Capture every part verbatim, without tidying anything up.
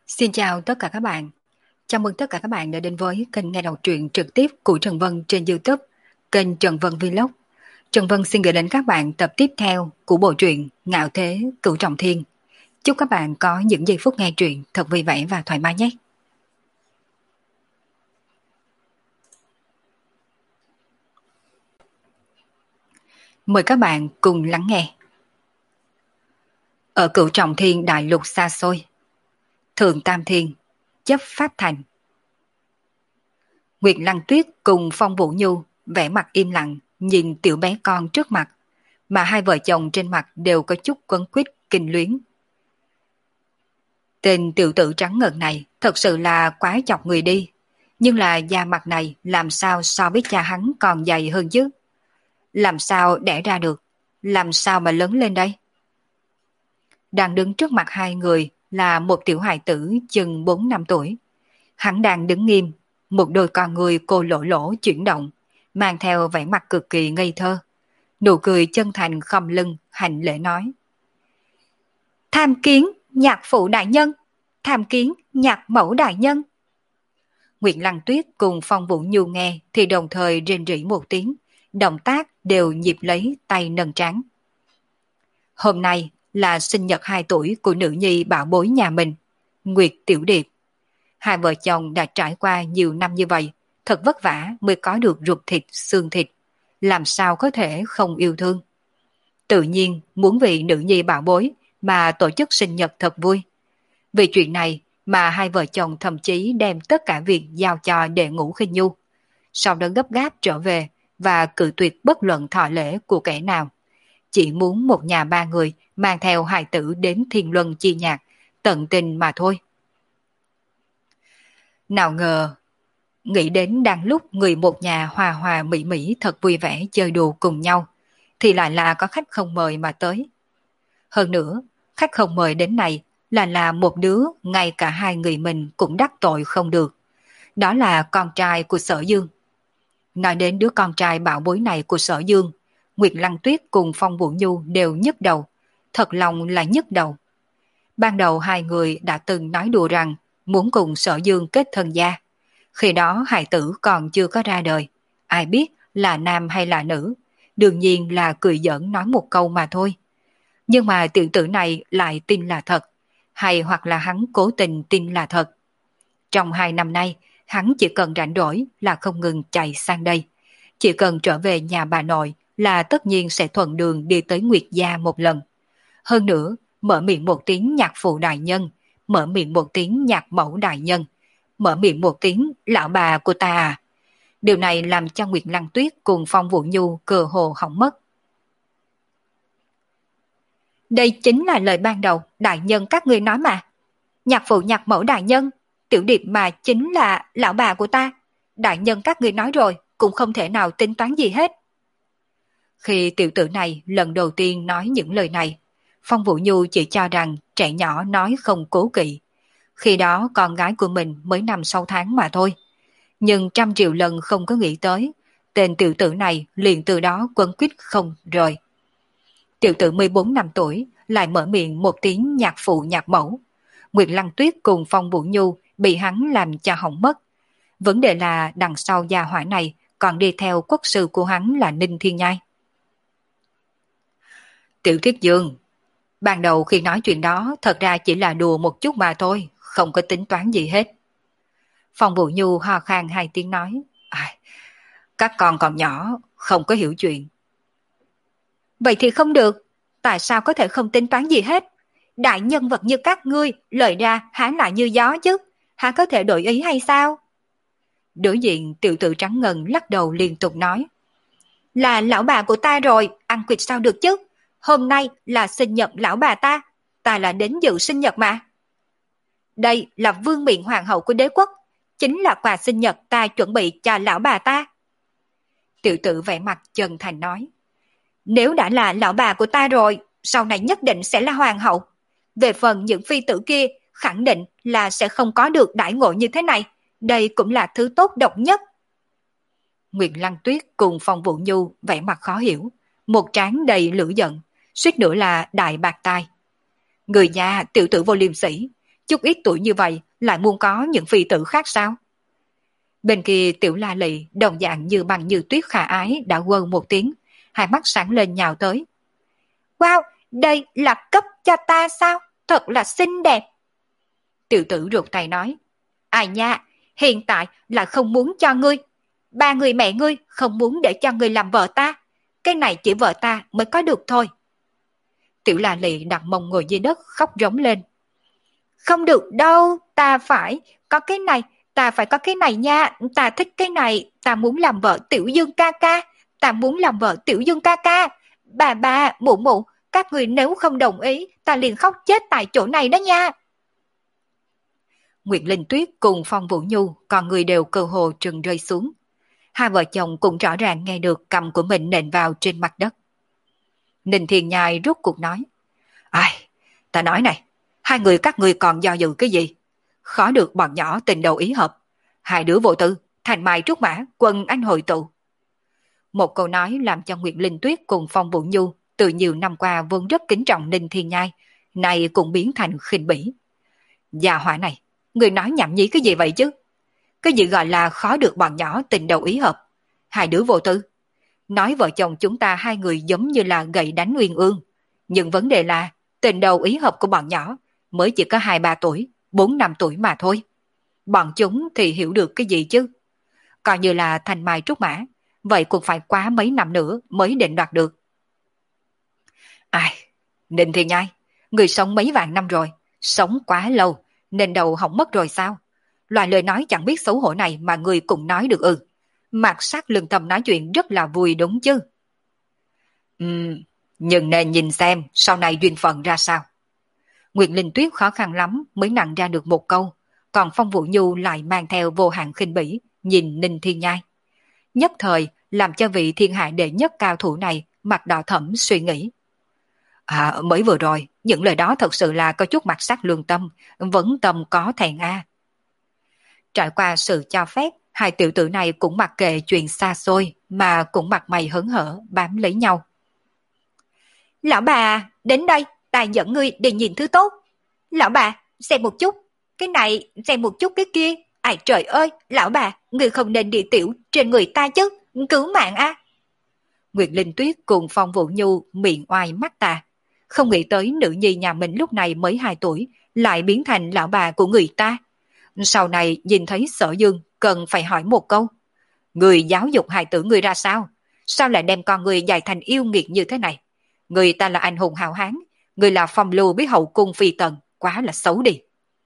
Xin chào tất cả các bạn. Chào mừng tất cả các bạn đã đến với kênh nghe đọc truyện trực tiếp của Trần Vân trên YouTube, kênh Trần Vân Vlog. Trần Vân xin gửi đến các bạn tập tiếp theo của bộ truyện Ngạo Thế Cửu Trọng Thiên. Chúc các bạn có những giây phút nghe truyện thật vui vẻ và thoải mái nhé. Mời các bạn cùng lắng nghe. Ở Cửu Trọng Thiên đại lục xa xôi, Thượng Tam Thiên, chấp Pháp Thành. Nguyệt Lăng Tuyết cùng Phong Vũ Nhu vẻ mặt im lặng nhìn tiểu bé con trước mặt, mà hai vợ chồng trên mặt đều có chút quấn quýt kinh luyến. Tên tiểu tử trắng ngần này thật sự là quá chọc người đi, nhưng là da mặt này làm sao so với cha hắn còn dày hơn chứ? Làm sao đẻ ra được? Làm sao mà lớn lên đây? Đang đứng trước mặt hai người là một tiểu hài tử chừng bốn năm tuổi. Hắn đang đứng nghiêm, một đôi con người cô lỗ lỗ chuyển động, mang theo vẻ mặt cực kỳ ngây thơ. Nụ cười chân thành khom lưng, hành lễ nói. Tham kiến nhạc phụ đại nhân, tham kiến nhạc mẫu đại nhân. Nguyệt Lăng Tuyết cùng Phong Vũ Nhu nghe thì đồng thời rên rỉ một tiếng, động tác đều nhịp lấy tay nâng trán. Hôm nay là sinh nhật hai tuổi của nữ nhi bảo bối nhà mình, Nguyệt Tiểu Điệp. Hai vợ chồng đã trải qua nhiều năm như vậy, thật vất vả mới có được ruột thịt xương thịt, làm sao có thể không yêu thương. Tự nhiên muốn vì nữ nhi bảo bối mà tổ chức sinh nhật thật vui. Vì chuyện này mà hai vợ chồng thậm chí đem tất cả việc giao cho đệ ngũ Khinh Nhu, sau đó gấp gáp trở về và cự tuyệt bất luận thọ lễ của kẻ nào. Chỉ muốn một nhà ba người mang theo hài tử đến Thiên Luân chi nhạc, tận tình mà thôi. Nào ngờ, nghĩ đến đang lúc người một nhà hòa hòa mỹ mỹ thật vui vẻ chơi đùa cùng nhau, thì lại là có khách không mời mà tới. Hơn nữa, khách không mời đến này là là một đứa ngay cả hai người mình cũng đắc tội không được. Đó là con trai của Sở Dương. Nói đến đứa con trai bảo bối này của Sở Dương, Nguyệt Lăng Tuyết cùng Phong Vũ Nhu đều nhức đầu, thật lòng là nhức đầu. Ban đầu hai người đã từng nói đùa rằng muốn cùng Sở Dương kết thân gia. Khi đó hài tử còn chưa có ra đời, ai biết là nam hay là nữ, đương nhiên là cười giỡn nói một câu mà thôi. Nhưng mà tiểu tử này lại tin là thật, hay hoặc là hắn cố tình tin là thật. Trong hai năm nay, hắn chỉ cần rảnh rỗi là không ngừng chạy sang đây. Chỉ cần trở về nhà bà nội là tất nhiên sẽ thuận đường đi tới Nguyệt Gia một lần. Hơn nữa, mở miệng một tiếng nhạc phụ đại nhân, mở miệng một tiếng nhạc mẫu đại nhân, mở miệng một tiếng lão bà của ta à. Điều này làm cho Nguyệt Lăng Tuyết cùng Phong Vũ Nhu cơ hồ hỏng mất. Đây chính là lời ban đầu đại nhân các ngươi nói mà. Nhạc phụ nhạc mẫu đại nhân, Tiểu Điệp mà chính là lão bà của ta. Đại nhân các ngươi nói rồi, cũng không thể nào tính toán gì hết. Khi tiểu tử này lần đầu tiên nói những lời này, Phong Vũ Nhu chỉ cho rằng trẻ nhỏ nói không cố kỵ. Khi đó con gái của mình mới năm sáu tháng mà thôi. Nhưng trăm triệu lần không có nghĩ tới, tên tiểu tử này liền từ đó quấn quýt không rời. Tiểu tử mười bốn năm tuổi lại mở miệng một tiếng nhạc phụ nhạc mẫu. Nguyệt Lăng Tuyết cùng Phong Vũ Nhu bị hắn làm cho hỏng mất. Vấn đề là đằng sau gia hỏa này còn đi theo quốc sư của hắn là Ninh Thiên Nhai. Tiểu Thiết Dương, ban đầu khi nói chuyện đó thật ra chỉ là đùa một chút mà thôi, không có tính toán gì hết. Phong Vũ Nhu ho khan hai tiếng nói, à, các con còn nhỏ, không có hiểu chuyện. Vậy thì không được, tại sao có thể không tính toán gì hết? Đại nhân vật như các ngươi, lời ra há lại như gió chứ, há có thể đổi ý hay sao? Đối diện tiểu tử trắng ngần lắc đầu liên tục nói, là lão bà của ta rồi, ăn quỵt sao được chứ? Hôm nay là sinh nhật lão bà ta, ta là đến dự sinh nhật mà. Đây là vương miện hoàng hậu của đế quốc, chính là quà sinh nhật ta chuẩn bị cho lão bà ta. Tiểu tử vẻ mặt chân thành nói, nếu đã là lão bà của ta rồi, sau này nhất định sẽ là hoàng hậu. Về phần những phi tử kia, khẳng định là sẽ không có được đãi ngộ như thế này, đây cũng là thứ tốt độc nhất. Nguyệt Lăng Tuyết cùng Phong Vũ Nhu vẻ mặt khó hiểu, một trán đầy lửa giận, suýt nữa là đại bạc tai. Người nhà tiểu tử vô liêm sỉ, chút ít tuổi như vậy lại muốn có những phi tử khác sao? Bên kia Tiểu La Lị đồng dạng như bằng như tuyết khả ái đã quơ một tiếng, hai mắt sáng lên nhào tới. Wow, đây là cấp cho ta sao? Thật là xinh đẹp. Tiểu tử ruột tay nói. Ai nha, hiện tại là không muốn cho ngươi. Ba người mẹ ngươi không muốn để cho ngươi làm vợ ta. Cái này chỉ vợ ta mới có được thôi. Tiểu La Lị đặt mông ngồi dưới đất khóc rống lên. Không được đâu, ta phải có cái này, ta phải có cái này nha, ta thích cái này, ta muốn làm vợ Tiểu Dương ca ca, ta muốn làm vợ Tiểu Dương ca ca. Bà bà, mụ mụ, các người nếu không đồng ý, ta liền khóc chết tại chỗ này đó nha. Nguyệt Linh Tuyết cùng Phong Vũ Nhu, còn người đều cơ hồ trừng rơi xuống. Hai vợ chồng cũng rõ ràng nghe được cầm của mình nện vào trên mặt đất. Ninh Thiên Nhai rút cuộc nói. Ai, ta nói này, hai người các ngươi còn do dự cái gì? Khó được bọn nhỏ tình đầu ý hợp. Hai đứa vô tư, thành mai trúc mã, quân anh hội tụ. Một câu nói làm cho Nguyệt Linh Tuyết cùng Phong Vũ Nhu từ nhiều năm qua vốn rất kính trọng Ninh Thiên Nhai, này cũng biến thành khinh bỉ. Gia hỏa này, người nói nhảm nhí cái gì vậy chứ? Cái gì gọi là khó được bọn nhỏ tình đầu ý hợp? Hai đứa vô tư. Nói vợ chồng chúng ta hai người giống như là gậy đánh uyên ương. Nhưng vấn đề là tình đầu ý hợp của bọn nhỏ mới chỉ có hai ba tuổi, bốn năm tuổi mà thôi. Bọn chúng thì hiểu được cái gì chứ? Coi như là thành mai trúc mã, vậy cũng phải quá mấy năm nữa mới định đoạt được. Ai, Ninh Thiên Nhai, người sống mấy vạn năm rồi, sống quá lâu, nên đầu hỏng mất rồi sao? Loại lời nói chẳng biết xấu hổ này mà người cũng nói được ư? Mặt sát lương tâm nói chuyện rất là vui đúng chứ? Ừm, nhưng nên nhìn xem sau này duyên phận ra sao. Nguyệt Linh Tuyết khó khăn lắm mới nặng ra được một câu, còn Phong Vũ Nhu lại mang theo vô hạn khinh bỉ nhìn Ninh Thiên Nhai. Nhất thời làm cho vị thiên hạ đệ nhất cao thủ này mặt đỏ thẫm suy nghĩ. À, mới vừa rồi, những lời đó thật sự là có chút mặt sắc lương tâm, vẫn tâm có thẹn a. Trải qua sự cho phép, hai tiểu tử này cũng mặc kệ chuyện xa xôi mà cũng mặt mày hớn hở bám lấy nhau. Lão bà, đến đây, ta dẫn ngươi đi nhìn thứ tốt. Lão bà, xem một chút, cái này, xem một chút cái kia. Ai trời ơi, lão bà, ngươi không nên đi tiểu trên người ta chứ, cứu mạng a. Nguyệt Linh Tuyết cùng Phong Vũ Nhu miệng oai mắt ta. Không nghĩ tới nữ nhi nhà mình lúc này mới hai tuổi, lại biến thành lão bà của người ta. Sau này nhìn thấy Sở Dương cần phải hỏi một câu. Người giáo dục hài tử người ra sao? Sao lại đem con người dạy thành yêu nghiệt như thế này? Người ta là anh hùng hào hán, người là phong lưu với hậu cung phi tần, quá là xấu đi.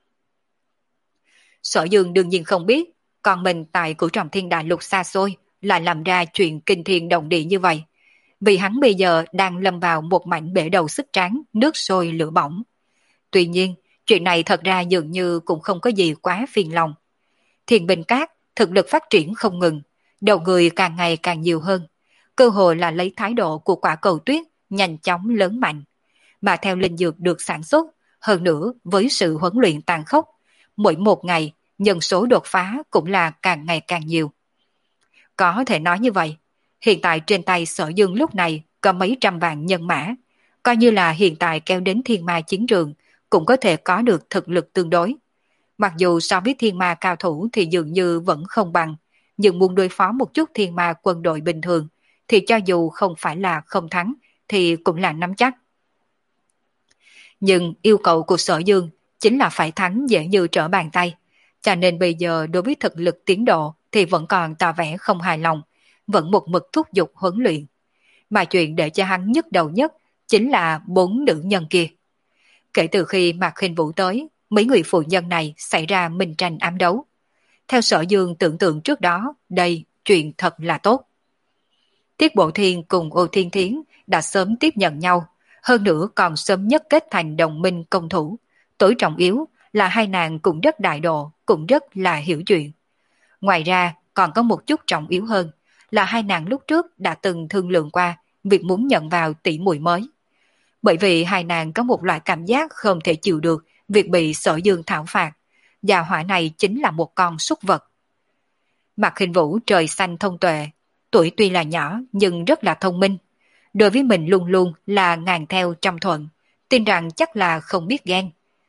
Sở Dương đương nhiên không biết, còn mình tại cửu trọng thiên đại lục xa xôi lại làm ra chuyện kinh thiên động địa như vậy. Vì hắn bây giờ đang lâm vào một mảnh bể đầu sức tráng, nước sôi lửa bỏng. Tuy nhiên, chuyện này thật ra dường như cũng không có gì quá phiền lòng. Thiên Bình Cát thực lực phát triển không ngừng, đầu người càng ngày càng nhiều hơn. Cơ hội là lấy thái độ của quả cầu tuyết nhanh chóng lớn mạnh. Mà theo linh dược được sản xuất, hơn nữa với sự huấn luyện tàn khốc, mỗi một ngày nhân số đột phá cũng là càng ngày càng nhiều. Có thể nói như vậy, hiện tại trên tay Sở Dương lúc này có mấy trăm vạn nhân mã, coi như là hiện tại kéo đến thiên ma chiến trường cũng có thể có được thực lực tương đối. Mặc dù so với thiên ma cao thủ thì dường như vẫn không bằng, nhưng muốn đối phó một chút thiên ma quân đội bình thường thì cho dù không phải là không thắng thì cũng là nắm chắc. Nhưng yêu cầu của Sở Dương chính là phải thắng dễ như trở bàn tay, cho nên bây giờ đối với thực lực tiến độ thì vẫn còn tỏ vẻ không hài lòng, vẫn một mực thúc giục huấn luyện. Mà chuyện để cho hắn nhức đầu nhất chính là bốn nữ nhân kia. Kể từ khi Mạc Khinh Vũ tới, mấy người phụ nhân này xảy ra minh tranh ám đấu. Theo Sở Dương tưởng tượng trước đó, đây chuyện thật là tốt. Tiết Bộ Thiên cùng Ô Thiên Thiến đã sớm tiếp nhận nhau, hơn nữa còn sớm nhất kết thành đồng minh công thủ. Tối trọng yếu là hai nàng cũng rất đại độ, cũng rất là hiểu chuyện. Ngoài ra còn có một chút trọng yếu hơn là hai nàng lúc trước đã từng thương lượng qua việc muốn nhận vào tỷ muội mới. Bởi vì hai nàng có một loại cảm giác không thể chịu được việc bị Sở Dương thảo phạt. Gia hỏa này chính là một con súc vật. Mạc Khinh Vũ trời xanh thông tuệ, tuổi tuy là nhỏ nhưng rất là thông minh. Đối với mình luôn luôn là ngàn theo trăm thuận, tin rằng chắc là không biết ghen.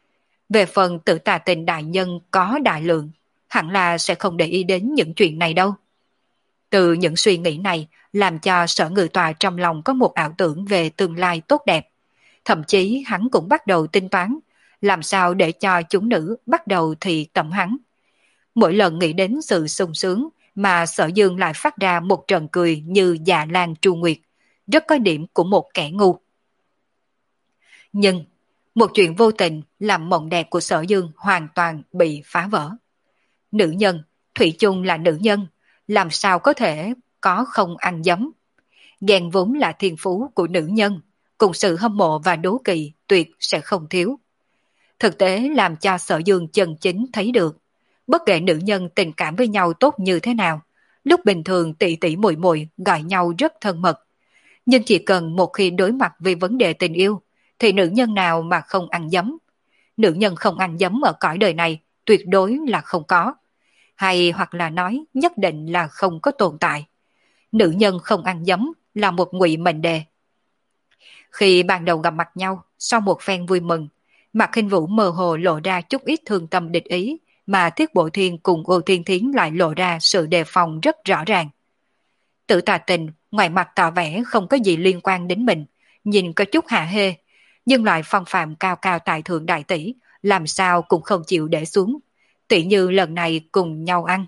Về phần Tử Tà Tình đại nhân có đại lượng, hẳn là sẽ không để ý đến những chuyện này đâu. Từ những suy nghĩ này làm cho Sở Ngự Tọa trong lòng có một ảo tưởng về tương lai tốt đẹp. Thậm chí hắn cũng bắt đầu tính toán làm sao để cho chúng nữ bắt đầu thì tầm hắn. Mỗi lần nghĩ đến sự sung sướng mà Sở Dương lại phát ra một trận cười như già lan tru nguyệt, rất có điểm của một kẻ ngu. Nhưng một chuyện vô tình làm mộng đẹp của Sở Dương hoàn toàn bị phá vỡ. Nữ nhân, thủy chung là nữ nhân, làm sao có thể có không ăn dấm. Ghen vốn là thiên phú của nữ nhân, cùng sự hâm mộ và đố kỵ tuyệt sẽ không thiếu. Thực tế làm cho Sở Dương chân chính thấy được, bất kể nữ nhân tình cảm với nhau tốt như thế nào, lúc bình thường tỷ tỷ muội muội gọi nhau rất thân mật. Nhưng chỉ cần một khi đối mặt với vấn đề tình yêu, thì nữ nhân nào mà không ăn dấm. Nữ nhân không ăn dấm ở cõi đời này tuyệt đối là không có. Hay hoặc là nói nhất định là không có tồn tại. Nữ nhân không ăn dấm là một ngụy mệnh đề. Khi ban đầu gặp mặt nhau, sau một phen vui mừng, Mạc Khinh Vũ mơ hồ lộ ra chút ít thương tâm địch ý, mà Thiết Bộ Thiên cùng Ô Thiên Thiến lại lộ ra sự đề phòng rất rõ ràng. Tử Tà Tình ngoài mặt tỏ vẻ không có gì liên quan đến mình, nhìn có chút hạ hê, nhưng loại phong phạm cao cao tại thượng đại tỷ làm sao cũng không chịu để xuống, tỷ như lần này cùng nhau ăn.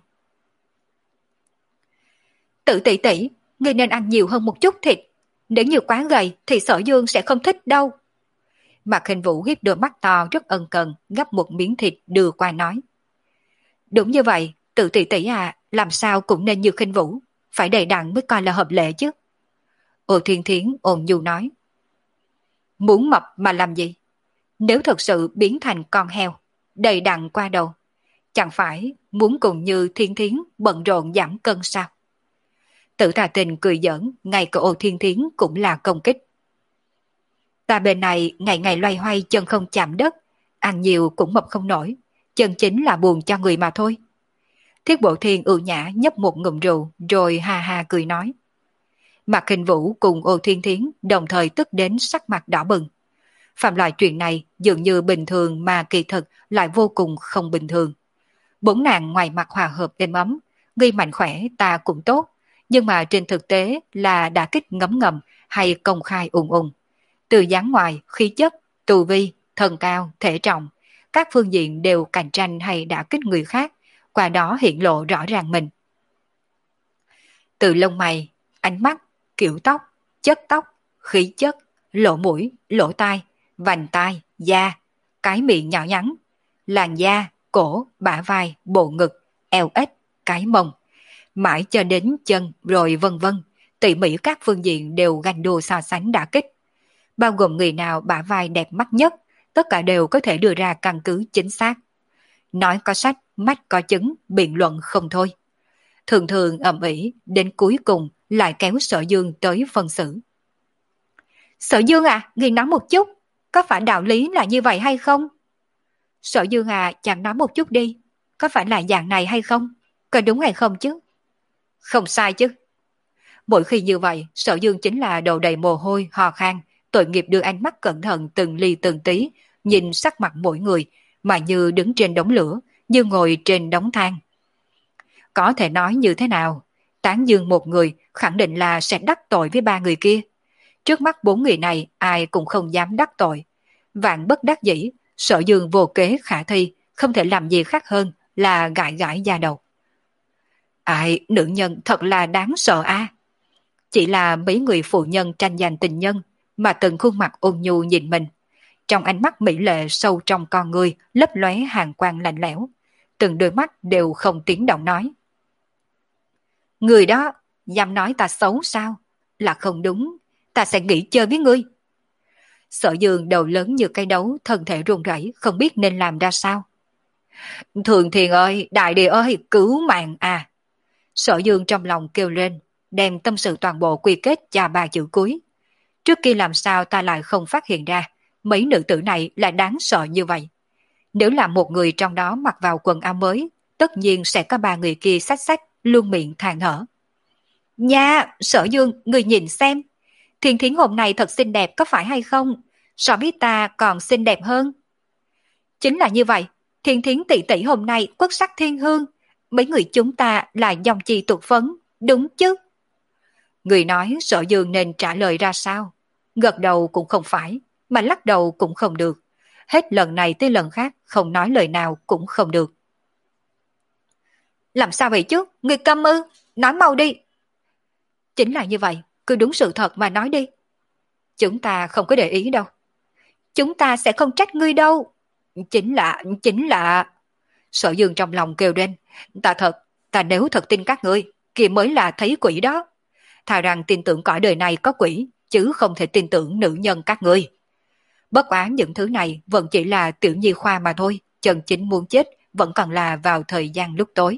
Tử tỷ tỷ, ngươi nên ăn nhiều hơn một chút thịt, nếu như quá gầy thì Sở Dương sẽ không thích đâu. Mạc Khinh Vũ hiếp đôi mắt to rất ân cần, gắp một miếng thịt đưa qua nói. Đúng như vậy, Tử tỷ tỷ à, làm sao cũng nên như Khinh Vũ, phải đầy đặn mới coi là hợp lệ chứ. Ô Thiên Thiến ôn nhu nói. Muốn mập mà làm gì? Nếu thật sự biến thành con heo, đầy đặn qua đầu, chẳng phải muốn cùng như Thiên Thiến bận rộn giảm cân sao? Tử Tà Tình cười giỡn, ngay cả Ô Thiên Thiến cũng là công kích. Ta bên này ngày ngày loay hoay chân không chạm đất, ăn nhiều cũng mập không nổi, chân chính là buồn cho người mà thôi. Thiết Bộ Thiên ưu nhã nhấp một ngụm rượu rồi ha ha cười nói. Mạc Khinh Vũ cùng Ô Thiên Thiến đồng thời tức đến sắc mặt đỏ bừng. Phạm loại chuyện này dường như bình thường mà kỳ thực lại vô cùng không bình thường. Bốn nàng ngoài mặt hòa hợp êm ấm, nghi mạnh khỏe ta cũng tốt, nhưng mà trên thực tế là đã kích ngấm ngầm hay công khai ùng ùng. Từ dáng ngoài, khí chất, tu vi, thân cao, thể trọng, các phương diện đều cạnh tranh hay đã kích người khác, qua đó hiện lộ rõ ràng mình. Từ lông mày, ánh mắt, kiểu tóc, chất tóc, khí chất, lỗ mũi, lỗ tai, vành tai, da, cái miệng nhỏ nhắn, làn da, cổ, bả vai, bộ ngực, eo ếch, cái mông, mãi cho đến chân rồi vân vân, tỉ mỉ các phương diện đều ganh đua so sánh đã kích. Bao gồm người nào bả vai đẹp mắt nhất, tất cả đều có thể đưa ra căn cứ chính xác. Nói có sách, mắt có chứng, biện luận không thôi. Thường thường ầm ĩ, đến cuối cùng lại kéo Sở Dương tới phân xử. Sở Dương à, ngươi nói một chút, có phải đạo lý là như vậy hay không? Sở Dương à, chẳng nói một chút đi, có phải là dạng này hay không? Có đúng hay không chứ? Không sai chứ. Mỗi khi như vậy, Sở Dương chính là đầu đầy mồ hôi, hò khan, tội nghiệp đưa ánh mắt cẩn thận từng ly từng tí, nhìn sắc mặt mỗi người, mà như đứng trên đống lửa, như ngồi trên đống than. Có thể nói như thế nào? Tán dương một người khẳng định là sẽ đắc tội với ba người kia. Trước mắt bốn người này ai cũng không dám đắc tội. Vạn bất đắc dĩ, Sở Dương vô kế khả thi, không thể làm gì khác hơn là gãi gãi da đầu. Ai, nữ nhân thật là đáng sợ a. Chỉ là mấy người phụ nhân tranh giành tình nhân, mà từng khuôn mặt ôn nhu nhìn mình. Trong ánh mắt mỹ lệ sâu trong con người lấp lóe hàn quang lạnh lẽo, từng đôi mắt đều không tiếng động nói. Người đó, dám nói ta xấu sao? Là không đúng, ta sẽ nghỉ chơi với ngươi. Sở Dương đầu lớn như cây đấu, thân thể run rẩy, không biết nên làm ra sao. Thường Thiền ơi, đại địa ơi, cứu mạng à! Sở Dương trong lòng kêu lên, đem tâm sự toàn bộ quy kết cho ba chữ cuối. Trước kia làm sao ta lại không phát hiện ra, mấy nữ tử này lại đáng sợ như vậy. Nếu là một người trong đó mặc vào quần áo mới, tất nhiên sẽ có ba người kia xách xách, luôn miệng than thở. Nha, Sở Dương, người nhìn xem. Thiên Thiến hôm nay thật xinh đẹp có phải hay không? So với ta còn xinh đẹp hơn. Chính là như vậy, Thiên Thiến tỷ tỷ hôm nay quốc sắc thiên hương, mấy người chúng ta là dòng chi tuột phấn, đúng chứ? Người nói Sở Dương nên trả lời ra sao? Gật đầu cũng không phải, mà lắc đầu cũng không được. Hết lần này tới lần khác không nói lời nào cũng không được. Làm sao vậy chứ? Người câm ư? Nói mau đi. Chính là như vậy, cứ đúng sự thật mà nói đi. Chúng ta không có để ý đâu. Chúng ta sẽ không trách ngươi đâu. Chính là, chính là... Sở Dương trong lòng kêu lên. Ta thật, ta nếu thật tin các ngươi, kia mới là thấy quỷ đó. Thà rằng tin tưởng cõi đời này có quỷ, chứ không thể tin tưởng nữ nhân các ngươi. Bất quá những thứ này vẫn chỉ là tiểu nhi khoa mà thôi, chân chính muốn chết vẫn còn là vào thời gian lúc tối.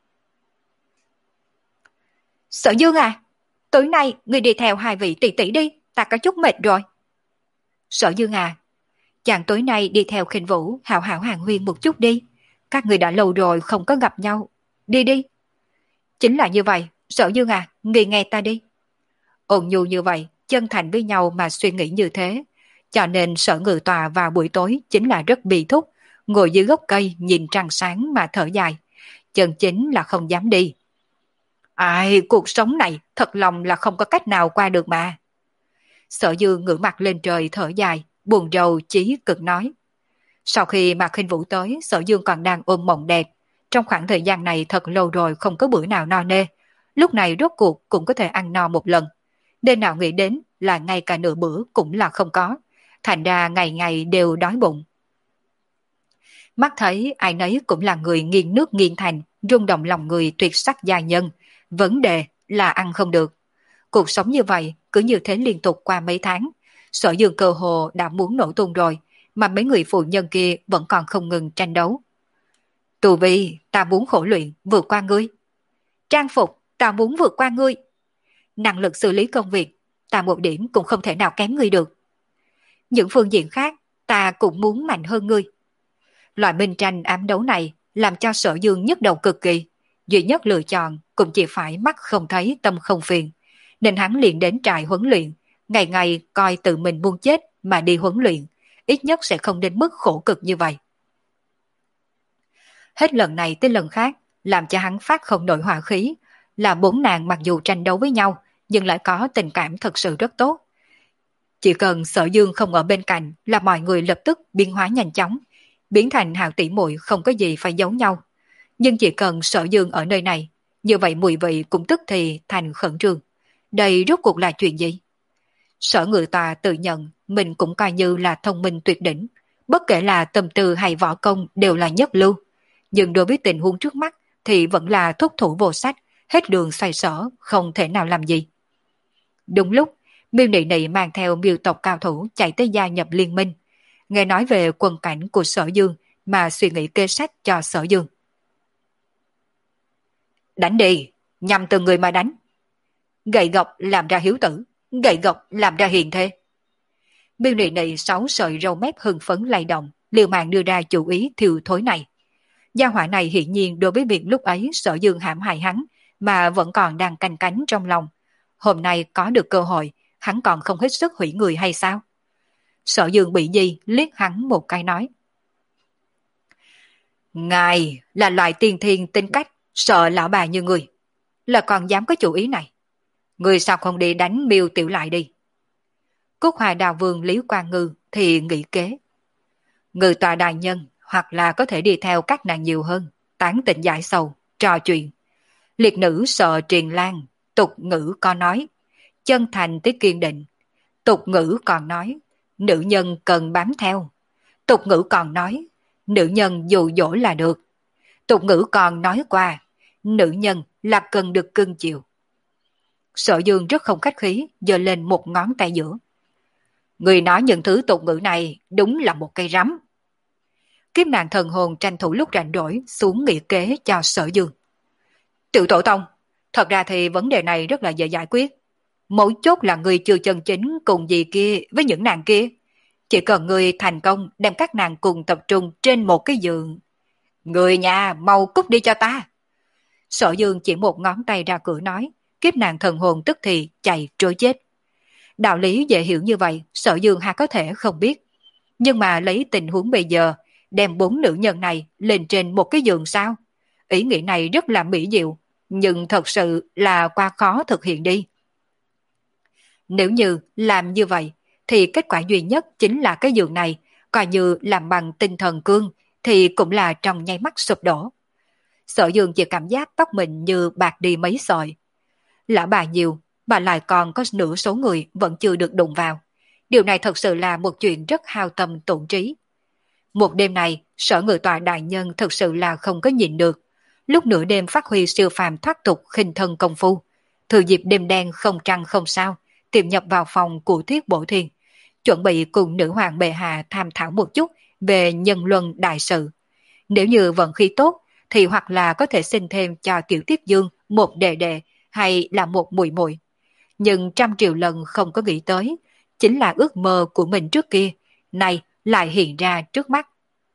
Sở Dương à, tối nay ngươi đi theo hai vị tỷ tỷ đi, ta có chút mệt rồi. Sở Dương à, chàng tối nay đi theo Khinh Vũ, hảo hảo hàng huyên một chút đi. Các người đã lâu rồi không có gặp nhau. Đi đi. Chính là như vậy, Sở Dương à, ngươi nghe ta đi. Ôn nhu như vậy, chân thành với nhau mà suy nghĩ như thế. Cho nên Sở Ngự Tòa vào buổi tối chính là rất bị thúc, ngồi dưới gốc cây nhìn trăng sáng mà thở dài. Chân chính là không dám đi. Ai, cuộc sống này thật lòng là không có cách nào qua được mà. Sở Dương ngửa mặt lên trời thở dài, buồn rầu chí cực nói. Sau khi mà Khinh Vũ tới, Sở Dương còn đang ôm mộng đẹp. Trong khoảng thời gian này thật lâu rồi không có bữa nào no nê. Lúc này rốt cuộc cũng có thể ăn no một lần. Đêm nào nghĩ đến là ngay cả nửa bữa cũng là không có. Thành ra ngày ngày đều đói bụng. Mắt thấy ai nấy cũng là người nghiêng nước nghiêng thành, rung động lòng người tuyệt sắc gia nhân. Vấn đề là ăn không được. Cuộc sống như vậy cứ như thế liên tục qua mấy tháng. Sở Dương cơ hồ đã muốn nổ tung rồi, mà mấy người phụ nhân kia vẫn còn không ngừng tranh đấu. Tù Vi, ta muốn khổ luyện vượt qua ngươi. Trang phục, ta muốn vượt qua ngươi. Năng lực xử lý công việc, ta một điểm cũng không thể nào kém ngươi được. Những phương diện khác, ta cũng muốn mạnh hơn ngươi. Loại minh tranh ám đấu này làm cho Sở Dương nhức đầu cực kỳ. Duy nhất lựa chọn cũng chỉ phải mắt không thấy tâm không phiền. Nên hắn liền đến trại huấn luyện, ngày ngày coi tự mình muốn chết mà đi huấn luyện, ít nhất sẽ không đến mức khổ cực như vậy. Hết lần này tới lần khác, làm cho hắn phát không nổi hỏa khí, là bốn nàng mặc dù tranh đấu với nhau, nhưng lại có tình cảm thật sự rất tốt. Chỉ cần Sở Dương không ở bên cạnh là mọi người lập tức biến hóa nhanh chóng, biến thành hào tỷ muội không có gì phải giấu nhau. Nhưng chỉ cần Sở Dương ở nơi này, như vậy mùi vị cũng tức thì thành khẩn trương. Đây rốt cuộc là chuyện gì? Sở Ngự Tòa tự nhận mình cũng coi như là thông minh tuyệt đỉnh, bất kể là tâm tư hay võ công đều là nhất lưu. Nhưng đối với tình huống trước mắt thì vẫn là thúc thủ vô sách, hết đường xoay sở, không thể nào làm gì. Đúng lúc, Miêu Nị Nị mang theo miêu tộc cao thủ chạy tới gia nhập liên minh. Nghe nói về quần cảnh của Sở Dương mà suy nghĩ kế sách cho Sở Dương. Đánh đi, nhằm từng người mà đánh. Gậy gộc làm ra hiếu tử, gậy gộc làm ra hiền thê. Miêu Nị Nị sáu sợi râu mép hưng phấn lay động, liều mạng đưa ra chủ ý thiêu thối này. Gia hỏa này hiển nhiên đối với việc lúc ấy Sở Dương hãm hại hắn mà vẫn còn đang canh cánh trong lòng. Hôm nay có được cơ hội, hắn còn không hết sức hủy người hay sao? Sở Dương bị gì liếc hắn một cái nói. Ngài là loại tiên thiên tính cách, sợ lão bà như người, là còn dám có chủ ý này. Người sao không đi đánh Miêu Tiểu lại đi? Cúc Hoài Đào Vương Lý Quang Ngư thì nghĩ kế. Ngự tòa đại nhân hoặc là có thể đi theo các nàng nhiều hơn, tán tỉnh giải sầu, trò chuyện. Liệt nữ sợ truyền lan, tục ngữ có nói, chân thành tới kiên định. Tục ngữ còn nói, nữ nhân cần bám theo. Tục ngữ còn nói, nữ nhân dụ dỗ là được. Tục ngữ còn nói qua, nữ nhân là cần được cưng chiều. Sở Dương rất không khách khí, giơ lên một ngón tay giữa. Người nói những thứ tục ngữ này đúng là một cây rắm. Kiếp nạn thần hồn tranh thủ lúc rảnh rỗi xuống nghị kế cho Sở Dương. Tiểu tổ tông, thật ra thì vấn đề này rất là dễ giải quyết. Mấu chốt là người chưa chân chính cùng gì kia với những nàng kia. Chỉ cần người thành công đem các nàng cùng tập trung trên một cái giường. Người nhà mau cút đi cho ta. Sở Dương chỉ một ngón tay ra cửa nói, kiếp nạn thần hồn tức thì chạy trối chết. Đạo lý dễ hiểu như vậy, Sở Dương hà có thể không biết. Nhưng mà lấy tình huống bây giờ, đem bốn nữ nhân này lên trên một cái giường sao? Ý nghĩ này rất là mỹ diệu, nhưng thật sự là quá khó thực hiện đi. Nếu như làm như vậy, thì kết quả duy nhất chính là cái giường này, coi như làm bằng tinh thần cương, thì cũng là trong nháy mắt sụp đổ. Sở Dương chỉ cảm giác tóc mình như bạc đi mấy sợi. Lão bà nhiều, mà lại còn có nửa số người vẫn chưa được đụng vào. Điều này thật sự là một chuyện rất hao tâm tổn trí. Một đêm này, sở ngự tọa đại nhân thật sự là không có nhịn được. Lúc nửa đêm phát huy siêu phàm thoát tục khinh thân công phu. Thừa dịp đêm đen không trăng không sao, tiệm nhập vào phòng của Thiết Bổ Thiên, chuẩn bị cùng nữ hoàng bệ hạ tham thảo một chút về nhân luân đại sự. Nếu như vận khí tốt, thì hoặc là có thể xin thêm cho Tiểu Tiết Dương một đệ đệ hay là một muội muội. Nhưng trăm triệu lần không có nghĩ tới, chính là ước mơ của mình trước kia, nay lại hiện ra trước mắt.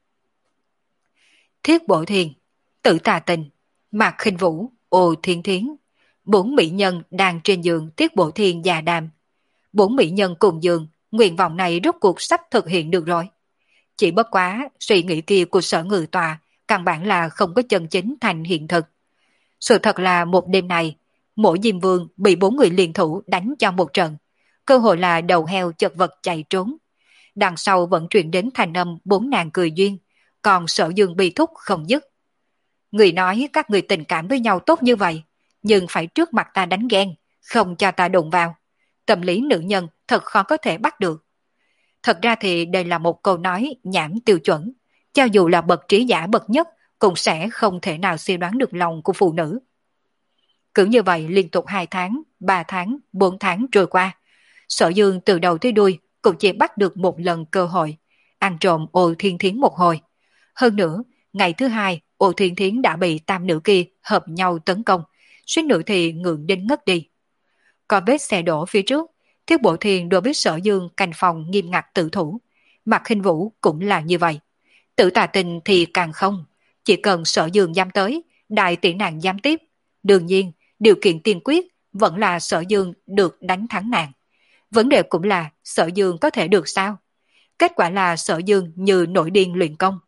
Thiết Bổ Thiên, Tử Tà Tình, Mạc Khinh Vũ, Ô Thiên Thiến, bốn mỹ nhân đang trên giường Thiết Bổ Thiên già đàm. Bốn mỹ nhân cùng giường, nguyện vọng này rốt cuộc sắp thực hiện được rồi. Chỉ bất quá, suy nghĩ kia của sở ngự tòa, căn bản là không có chân chính thành hiện thực. Sự thật là một đêm này, mỗi Diêm Vương bị bốn người liên thủ đánh cho một trận, cơ hội là đầu heo chật vật chạy trốn. Đằng sau vẫn truyền đến thành âm bốn nàng cười duyên, còn sở Dương bi thúc không dứt. Người nói các người tình cảm với nhau tốt như vậy, nhưng phải trước mặt ta đánh ghen, không cho ta đụng vào. Tâm lý nữ nhân thật khó có thể bắt được. Thật ra thì đây là một câu nói nhảm tiêu chuẩn, cho dù là bậc trí giả bậc nhất cũng sẽ không thể nào suy đoán được lòng của phụ nữ. Cứ như vậy liên tục hai tháng, ba tháng, bốn tháng trôi qua, Sở Dương từ đầu tới đuôi cũng chỉ bắt được một lần cơ hội, ăn trộm Ô Thiên Thiến một hồi. Hơn nữa, ngày thứ hai, Ô Thiên Thiến đã bị tam nữ kia hợp nhau tấn công, suýt nữa thì ngượng đến ngất đi. Có vết xe đổ phía trước, Thiết Bộ Thiên đối với Sở Dương canh phòng nghiêm ngặt tự thủ. Mạc Khinh Vũ cũng là như vậy. Tử Tà Tình thì càng không, chỉ cần Sở Dương dám tới, đại tỷ nàng dám tiếp. Đương nhiên, điều kiện tiên quyết vẫn là Sở Dương được đánh thắng nàng. Vấn đề cũng là Sở Dương có thể được sao? Kết quả là Sở Dương như nổi điên luyện công.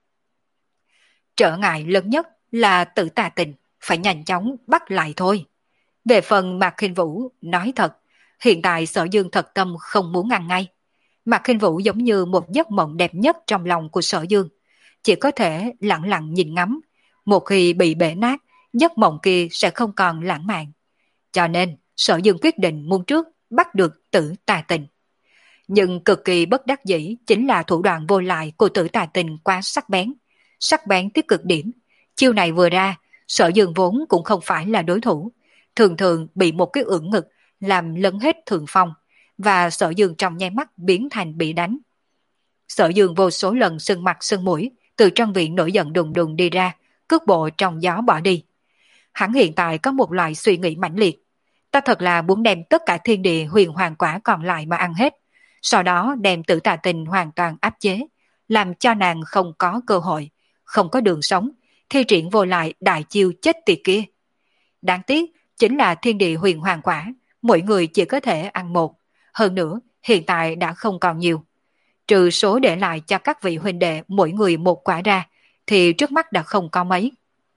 Trở ngại lớn nhất là Tử Tà Tình, phải nhanh chóng bắt lại thôi. Về phần Mạc Khinh Vũ, nói thật, hiện tại Sở Dương thật tâm không muốn ăn ngay. Mạc Khinh Vũ giống như một giấc mộng đẹp nhất trong lòng của Sở Dương, chỉ có thể lặng lặng nhìn ngắm. Một khi bị bể nát, giấc mộng kia sẽ không còn lãng mạn. Cho nên, Sở Dương quyết định muốn trước bắt được Tử Tà Tình. Nhưng cực kỳ bất đắc dĩ chính là thủ đoạn vô lại của Tử Tà Tình quá sắc bén. Sắc bén tới cực điểm. Chiêu này vừa ra, Sở Dương vốn cũng không phải là đối thủ. Thường thường bị một cái ưỡn ngực làm lấn hết thượng phong, và Sở Dương trong nháy mắt biến thành bị đánh. Sở Dương vô số lần sưng mặt sưng mũi, từ trong viện nổi giận đùng đùng đi ra, cước bộ trong gió bỏ đi. Hắn hiện tại có một loại suy nghĩ mãnh liệt. Ta thật là muốn đem tất cả thiên địa huyền hoàng quả còn lại mà ăn hết, sau đó đem Tử Tà Tình hoàn toàn áp chế, làm cho nàng không có cơ hội, không có đường sống, thi triển vô lại đại chiêu chết tiệt kia. Đáng tiếc chính là thiên địa huyền hoàng quả, mỗi người chỉ có thể ăn một, hơn nữa hiện tại đã không còn nhiều. Trừ số để lại cho các vị huynh đệ mỗi người một quả ra, thì trước mắt đã không có mấy.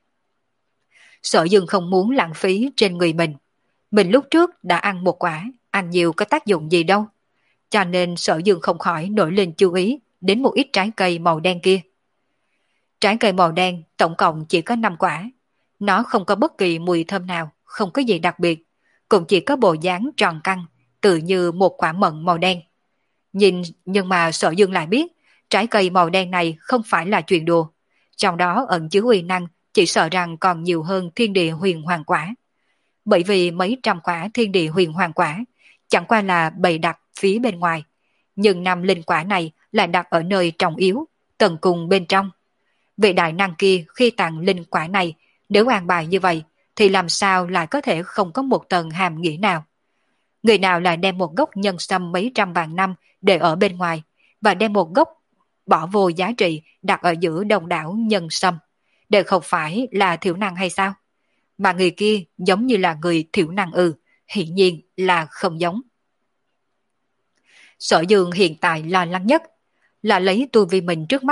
Sở Dương không muốn lãng phí trên người mình. Mình lúc trước đã ăn một quả, ăn nhiều có tác dụng gì đâu. Cho nên Sở Dương không khỏi nổi lên chú ý đến một ít trái cây màu đen kia. Trái cây màu đen tổng cộng chỉ có năm quả. Nó không có bất kỳ mùi thơm nào, không có gì đặc biệt, cũng chỉ có bộ dáng tròn căng, tự như một quả mận màu đen. Nhìn nhưng mà Sở Dương lại biết, trái cây màu đen này không phải là chuyện đùa. Trong đó ẩn chứa uy năng, chỉ sợ rằng còn nhiều hơn thiên địa huyền hoàng quả. Bởi vì mấy trăm quả thiên địa huyền hoàng quả chẳng qua là bày đặt phía bên ngoài, nhưng năm linh quả này lại đặt ở nơi trọng yếu, tận cùng bên trong. Vị đại năng kia khi tặng linh quả này, nếu an bài như vậy, thì làm sao lại có thể không có một tầng hàm nghĩa nào? Người nào lại đem một gốc nhân sâm mấy trăm vạn năm để ở bên ngoài, và đem một gốc bỏ vô giá trị đặt ở giữa đông đảo nhân sâm, đều không phải là thiểu năng hay sao? Mà người kia giống như là người thiểu năng ư, hiển nhiên là không giống. Sở Dương hiện tại lo lắng nhất là lấy tu vi mình trước mắt,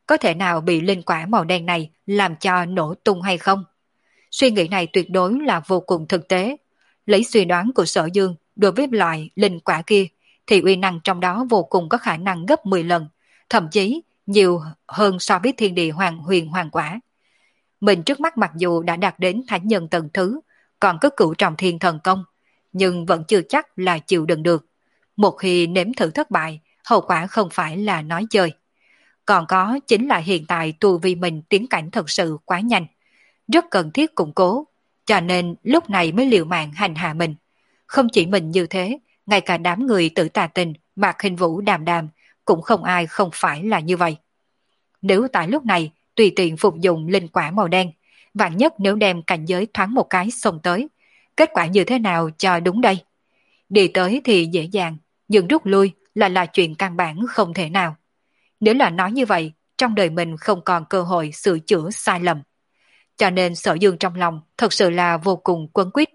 có thể nào bị linh quả màu đen này làm cho nổ tung hay không? Suy nghĩ này tuyệt đối là vô cùng thực tế. Lấy suy đoán của Sở Dương đối với loại linh quả kia, thì uy năng trong đó vô cùng có khả năng gấp mười lần, thậm chí nhiều hơn so với thiên địa hoàng huyền hoàng quả. Mình trước mắt mặc dù đã đạt đến thánh nhân tầng thứ, còn có cửu trọng thiên thần công, nhưng vẫn chưa chắc là chịu đựng được. Một khi nếm thử thất bại, hậu quả không phải là nói chơi. Còn có chính là hiện tại tu vi mình tiến cảnh thật sự quá nhanh, rất cần thiết củng cố, cho nên lúc này mới liều mạng hành hạ mình. Không chỉ mình như thế, ngay cả đám người Tử Tà Tình, Mạc Hình Vũ đàm đàm, cũng không ai không phải là như vậy. Nếu tại lúc này tùy tiện phục dụng linh quả màu đen, vạn nhất nếu đem cảnh giới thoáng một cái xông tới, kết quả như thế nào cho đúng đây? Đi tới thì dễ dàng, nhưng rút lui là là chuyện căn bản không thể nào. Nếu là nói như vậy, trong đời mình không còn cơ hội sửa chữa sai lầm. Cho nên Sở Dương trong lòng thật sự là vô cùng quấn quýt.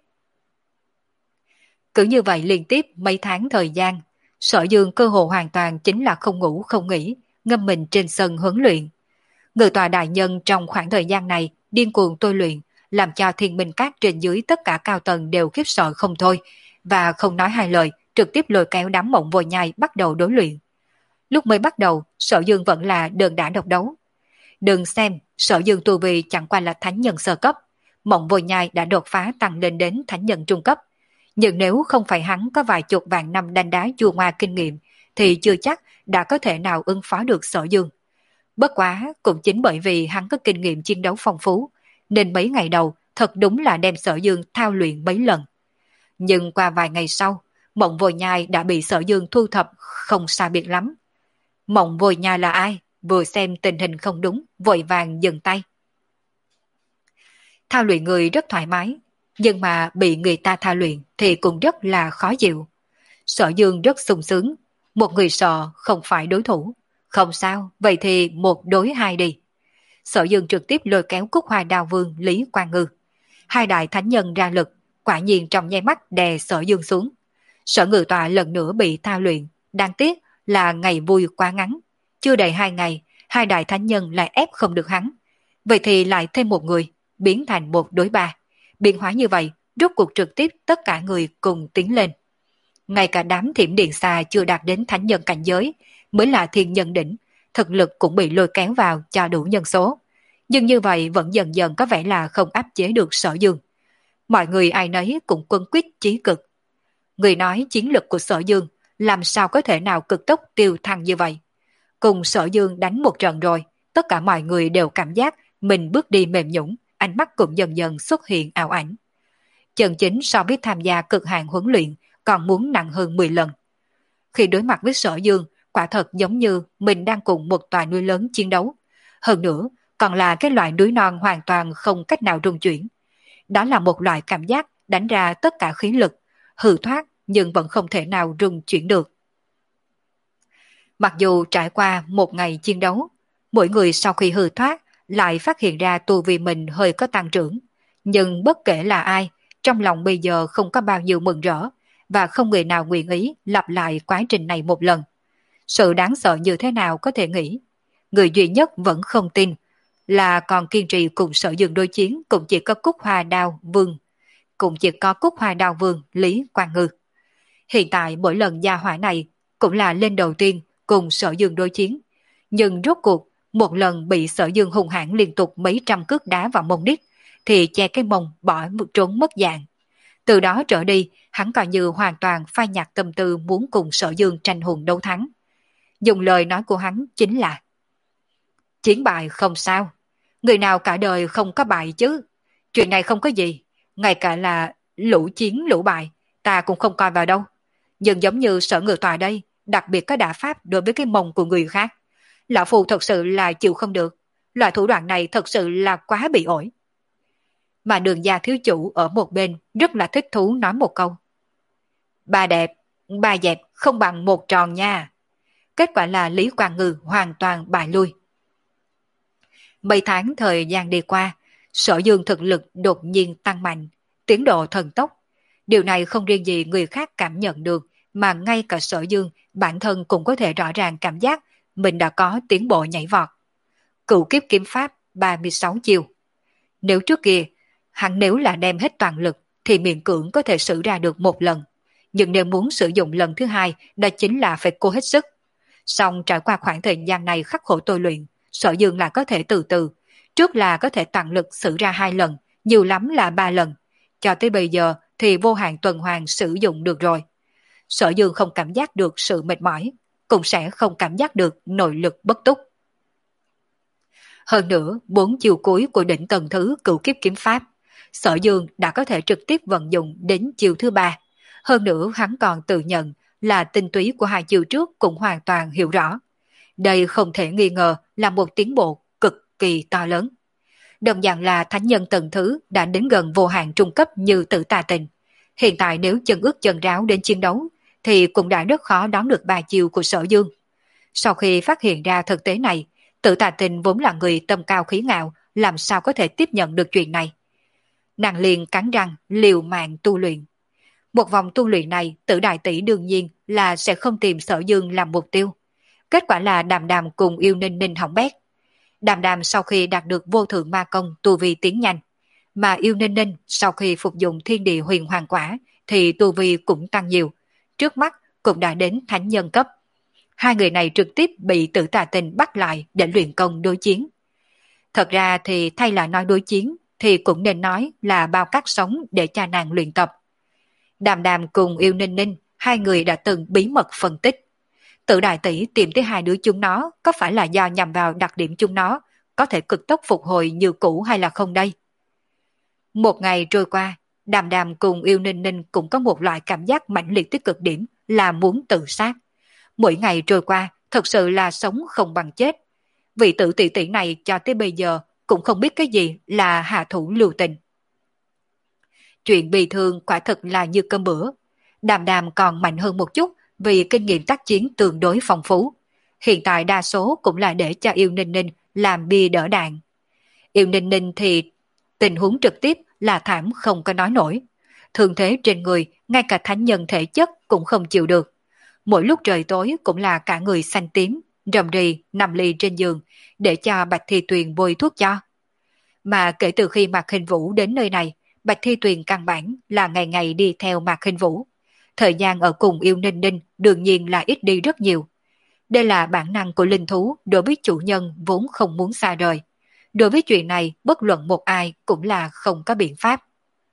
Cứ như vậy liên tiếp mấy tháng thời gian, Sở Dương cơ hồ hoàn toàn chính là không ngủ không nghỉ, ngâm mình trên sân huấn luyện. Ngự tòa đại nhân trong khoảng thời gian này điên cuồng tôi luyện, làm cho thiên minh các trên dưới tất cả cao tầng đều khiếp sợ không thôi, và không nói hai lời, trực tiếp lôi kéo đám Mộng Vôi Nhai bắt đầu đối luyện. Lúc mới bắt đầu, Sở Dương vẫn là đơn đả độc đấu. Đừng xem, Sở Dương tu vi chẳng qua là thánh nhân sơ cấp, Mộng Vôi Nhai đã đột phá tăng lên đến thánh nhân trung cấp. Nhưng nếu không phải hắn có vài chục vạn năm đanh đá chua ngoa kinh nghiệm, thì chưa chắc đã có thể nào ứng phó được Sở Dương. Bất quá, cũng chính bởi vì hắn có kinh nghiệm chiến đấu phong phú, nên mấy ngày đầu thật đúng là đem Sở Dương thao luyện mấy lần. Nhưng qua vài ngày sau, Mộng Vôi Nhai đã bị Sở Dương thu thập không xa biệt lắm. Mộng Vôi Nhai là ai? Vừa xem tình hình không đúng, vội vàng dừng tay. Thao luyện người rất thoải mái, nhưng mà bị người ta thao luyện thì cũng rất là khó chịu. Sở Dương rất sung sướng, một người sợ không phải đối thủ. Không sao, vậy thì một đối hai đi. Sở Dương trực tiếp lôi kéo Cúc Hoa Đao Vương Lý Quang Ngư. Hai đại thánh nhân ra lực, quả nhiên trong nháy mắt đè Sở Dương xuống. Sở Ngự Tọa lần nữa bị thao luyện, đáng tiếc là ngày vui quá ngắn. Chưa đầy hai ngày, hai đại thánh nhân lại ép không được hắn. Vậy thì lại thêm một người, biến thành một đối ba. Biến hóa như vậy, rốt cuộc trực tiếp tất cả người cùng tiến lên. Ngay cả đám thiểm điện xa chưa đạt đến thánh nhân cảnh giới, mới là thiên nhân đỉnh, thực lực cũng bị lôi kéo vào cho đủ nhân số. Nhưng như vậy vẫn dần dần có vẻ là không áp chế được Sở Dương. Mọi người ai nấy cũng quân quyết chí cực. Người nói chiến lực của Sở Dương làm sao có thể nào cực tốc tiêu thăng như vậy. Cùng Sở Dương đánh một trận rồi, tất cả mọi người đều cảm giác mình bước đi mềm nhũn, ánh mắt cũng dần dần xuất hiện ảo ảnh. Chân chính so với tham gia cực hạn huấn luyện còn muốn nặng hơn mười lần. Khi đối mặt với Sở Dương, quả thật giống như mình đang cùng một tòa núi lớn chiến đấu. Hơn nữa, còn là cái loại núi non hoàn toàn không cách nào rung chuyển. Đó là một loại cảm giác đánh ra tất cả khí lực, hư thoát nhưng vẫn không thể nào rung chuyển được. Mặc dù trải qua một ngày chiến đấu, mỗi người sau khi hư thoát lại phát hiện ra tu vi mình hơi có tăng trưởng. Nhưng bất kể là ai, trong lòng bây giờ không có bao nhiêu mừng rỡ, và không người nào nguyện ý lặp lại quá trình này một lần. Sự đáng sợ như thế nào có thể nghĩ. Người duy nhất vẫn không tin là còn kiên trì cùng Sở Dương đối chiến cũng chỉ có Cúc Hoa Đao Vương, cũng chỉ có Cúc Hoa Đao Vương Lý Quang Ngư. Hiện tại mỗi lần gia hỏa này cũng là lên đầu tiên cùng Sở Dương đối chiến, nhưng rốt cuộc một lần bị Sở Dương hung hãn liên tục mấy trăm cước đá vào mông đít, thì che cái mông bỏ trốn mất dạng. Từ đó trở đi, hắn coi như hoàn toàn phai nhạt tâm tư muốn cùng Sở Dương tranh hùng đấu thắng. Dùng lời nói của hắn chính là: chiến bại không sao, người nào cả đời không có bại chứ. Chuyện này không có gì, ngay cả là lũ chiến lũ bại, ta cũng không coi vào đâu. Nhưng giống như Sở Ngự Tòa đây, đặc biệt có đả pháp đối với cái mông của người khác. Lão Phu thật sự là chịu không được, loại thủ đoạn này thật sự là quá bị ổi. Mà Đường gia thiếu chủ ở một bên rất là thích thú nói một câu: ba đẹp, ba dẹp không bằng một tròn nha. Kết quả là Lý Quang Ngư hoàn toàn bại lui. Mấy tháng thời gian đi qua, Sở Dương thực lực đột nhiên tăng mạnh, tiến độ thần tốc. Điều này không riêng gì người khác cảm nhận được, mà ngay cả Sở Dương bản thân cũng có thể rõ ràng cảm giác mình đã có tiến bộ nhảy vọt. cửu kiếp kiếm pháp ba mươi sáu chiêu. Nếu trước kia, hắn nếu là đem hết toàn lực thì miễn cưỡng có thể sử ra được một lần. Nhưng nếu muốn sử dụng lần thứ hai, đó chính là phải cố hết sức. Xong trải qua khoảng thời gian này khắc khổ tôi luyện, Sở Dương là có thể từ từ. Trước là có thể toàn lực sử ra hai lần, nhiều lắm là ba lần. Cho tới bây giờ thì vô hạn tuần hoàn sử dụng được rồi. Sở Dương không cảm giác được sự mệt mỏi, cũng sẽ không cảm giác được nội lực bất túc. Hơn nữa, bốn chiều cuối của đỉnh tầng thứ cửu kiếp kiếm pháp, Sở Dương đã có thể trực tiếp vận dụng đến chiều thứ ba. Hơn nữa hắn còn tự nhận là tinh túy của hai chiều trước cũng hoàn toàn hiểu rõ. Đây không thể nghi ngờ là một tiến bộ cực kỳ to lớn. Đồng dạng là thánh nhân tầng thứ đã đến gần vô hạn trung cấp như Tử Tà Tình. Hiện tại nếu chân ướt chân ráo đến chiến đấu thì cũng đã rất khó đón được ba chiều của Sở Dương. Sau khi phát hiện ra thực tế này, Tử Tà Tình vốn là người tâm cao khí ngạo, làm sao có thể tiếp nhận được chuyện này. Nàng liền cắn răng liều mạng tu luyện. Một vòng tu luyện này, Tử Đại Tỷ đương nhiên là sẽ không tìm Sở Dương làm mục tiêu. Kết quả là Đàm Đàm cùng Yêu Ninh Ninh hỏng bét. Đàm Đàm sau khi đạt được vô thượng ma công tu vi tiến nhanh, mà Yêu Ninh Ninh sau khi phục dụng thiên địa huyền hoàng quả thì tu vi cũng tăng nhiều, trước mắt cũng đã đến thánh nhân cấp. Hai người này trực tiếp bị Tử Tà Tình bắt lại để luyện công đối chiến. Thật ra thì thay là nói đối chiến thì cũng nên nói là bao cát sống để cho nàng luyện tập. Đàm Đàm cùng Yêu Ninh Ninh, hai người đã từng bí mật phân tích. Tử Đại Tỷ tìm tới hai đứa chúng nó có phải là do nhằm vào đặc điểm chúng nó có thể cực tốc phục hồi như cũ hay là không đây? Một ngày trôi qua, Đàm Đàm cùng Yêu Ninh Ninh cũng có một loại cảm giác mãnh liệt tới cực điểm là muốn tự sát. Mỗi ngày trôi qua thật sự là sống không bằng chết. Vị Tử tỷ tỷ này cho tới bây giờ cũng không biết cái gì là hạ thủ lưu tình. Chuyện bị thương quả thật là như cơm bữa. Đàm Đàm còn mạnh hơn một chút vì kinh nghiệm tác chiến tương đối phong phú. Hiện tại đa số cũng là để cho Yêu Ninh Ninh làm bia đỡ đạn. Yêu Ninh Ninh thì tình huống trực tiếp là thảm không có nói nổi. Thường thế trên người, ngay cả thánh nhân thể chất cũng không chịu được. Mỗi lúc trời tối cũng là cả người xanh tím, rầm rì, nằm lì trên giường, để cho Bạch Thi Tuyền bôi thuốc cho. Mà kể từ khi Mạc Khinh Vũ đến nơi này, Bạch Thi Tuyền căn bản là ngày ngày đi theo Mạc Khinh Vũ. Thời gian ở cùng Yêu Ninh Ninh đương nhiên là ít đi rất nhiều. Đây là bản năng của linh thú đối với chủ nhân vốn không muốn xa rời. Đối với chuyện này, bất luận một ai cũng là không có biện pháp.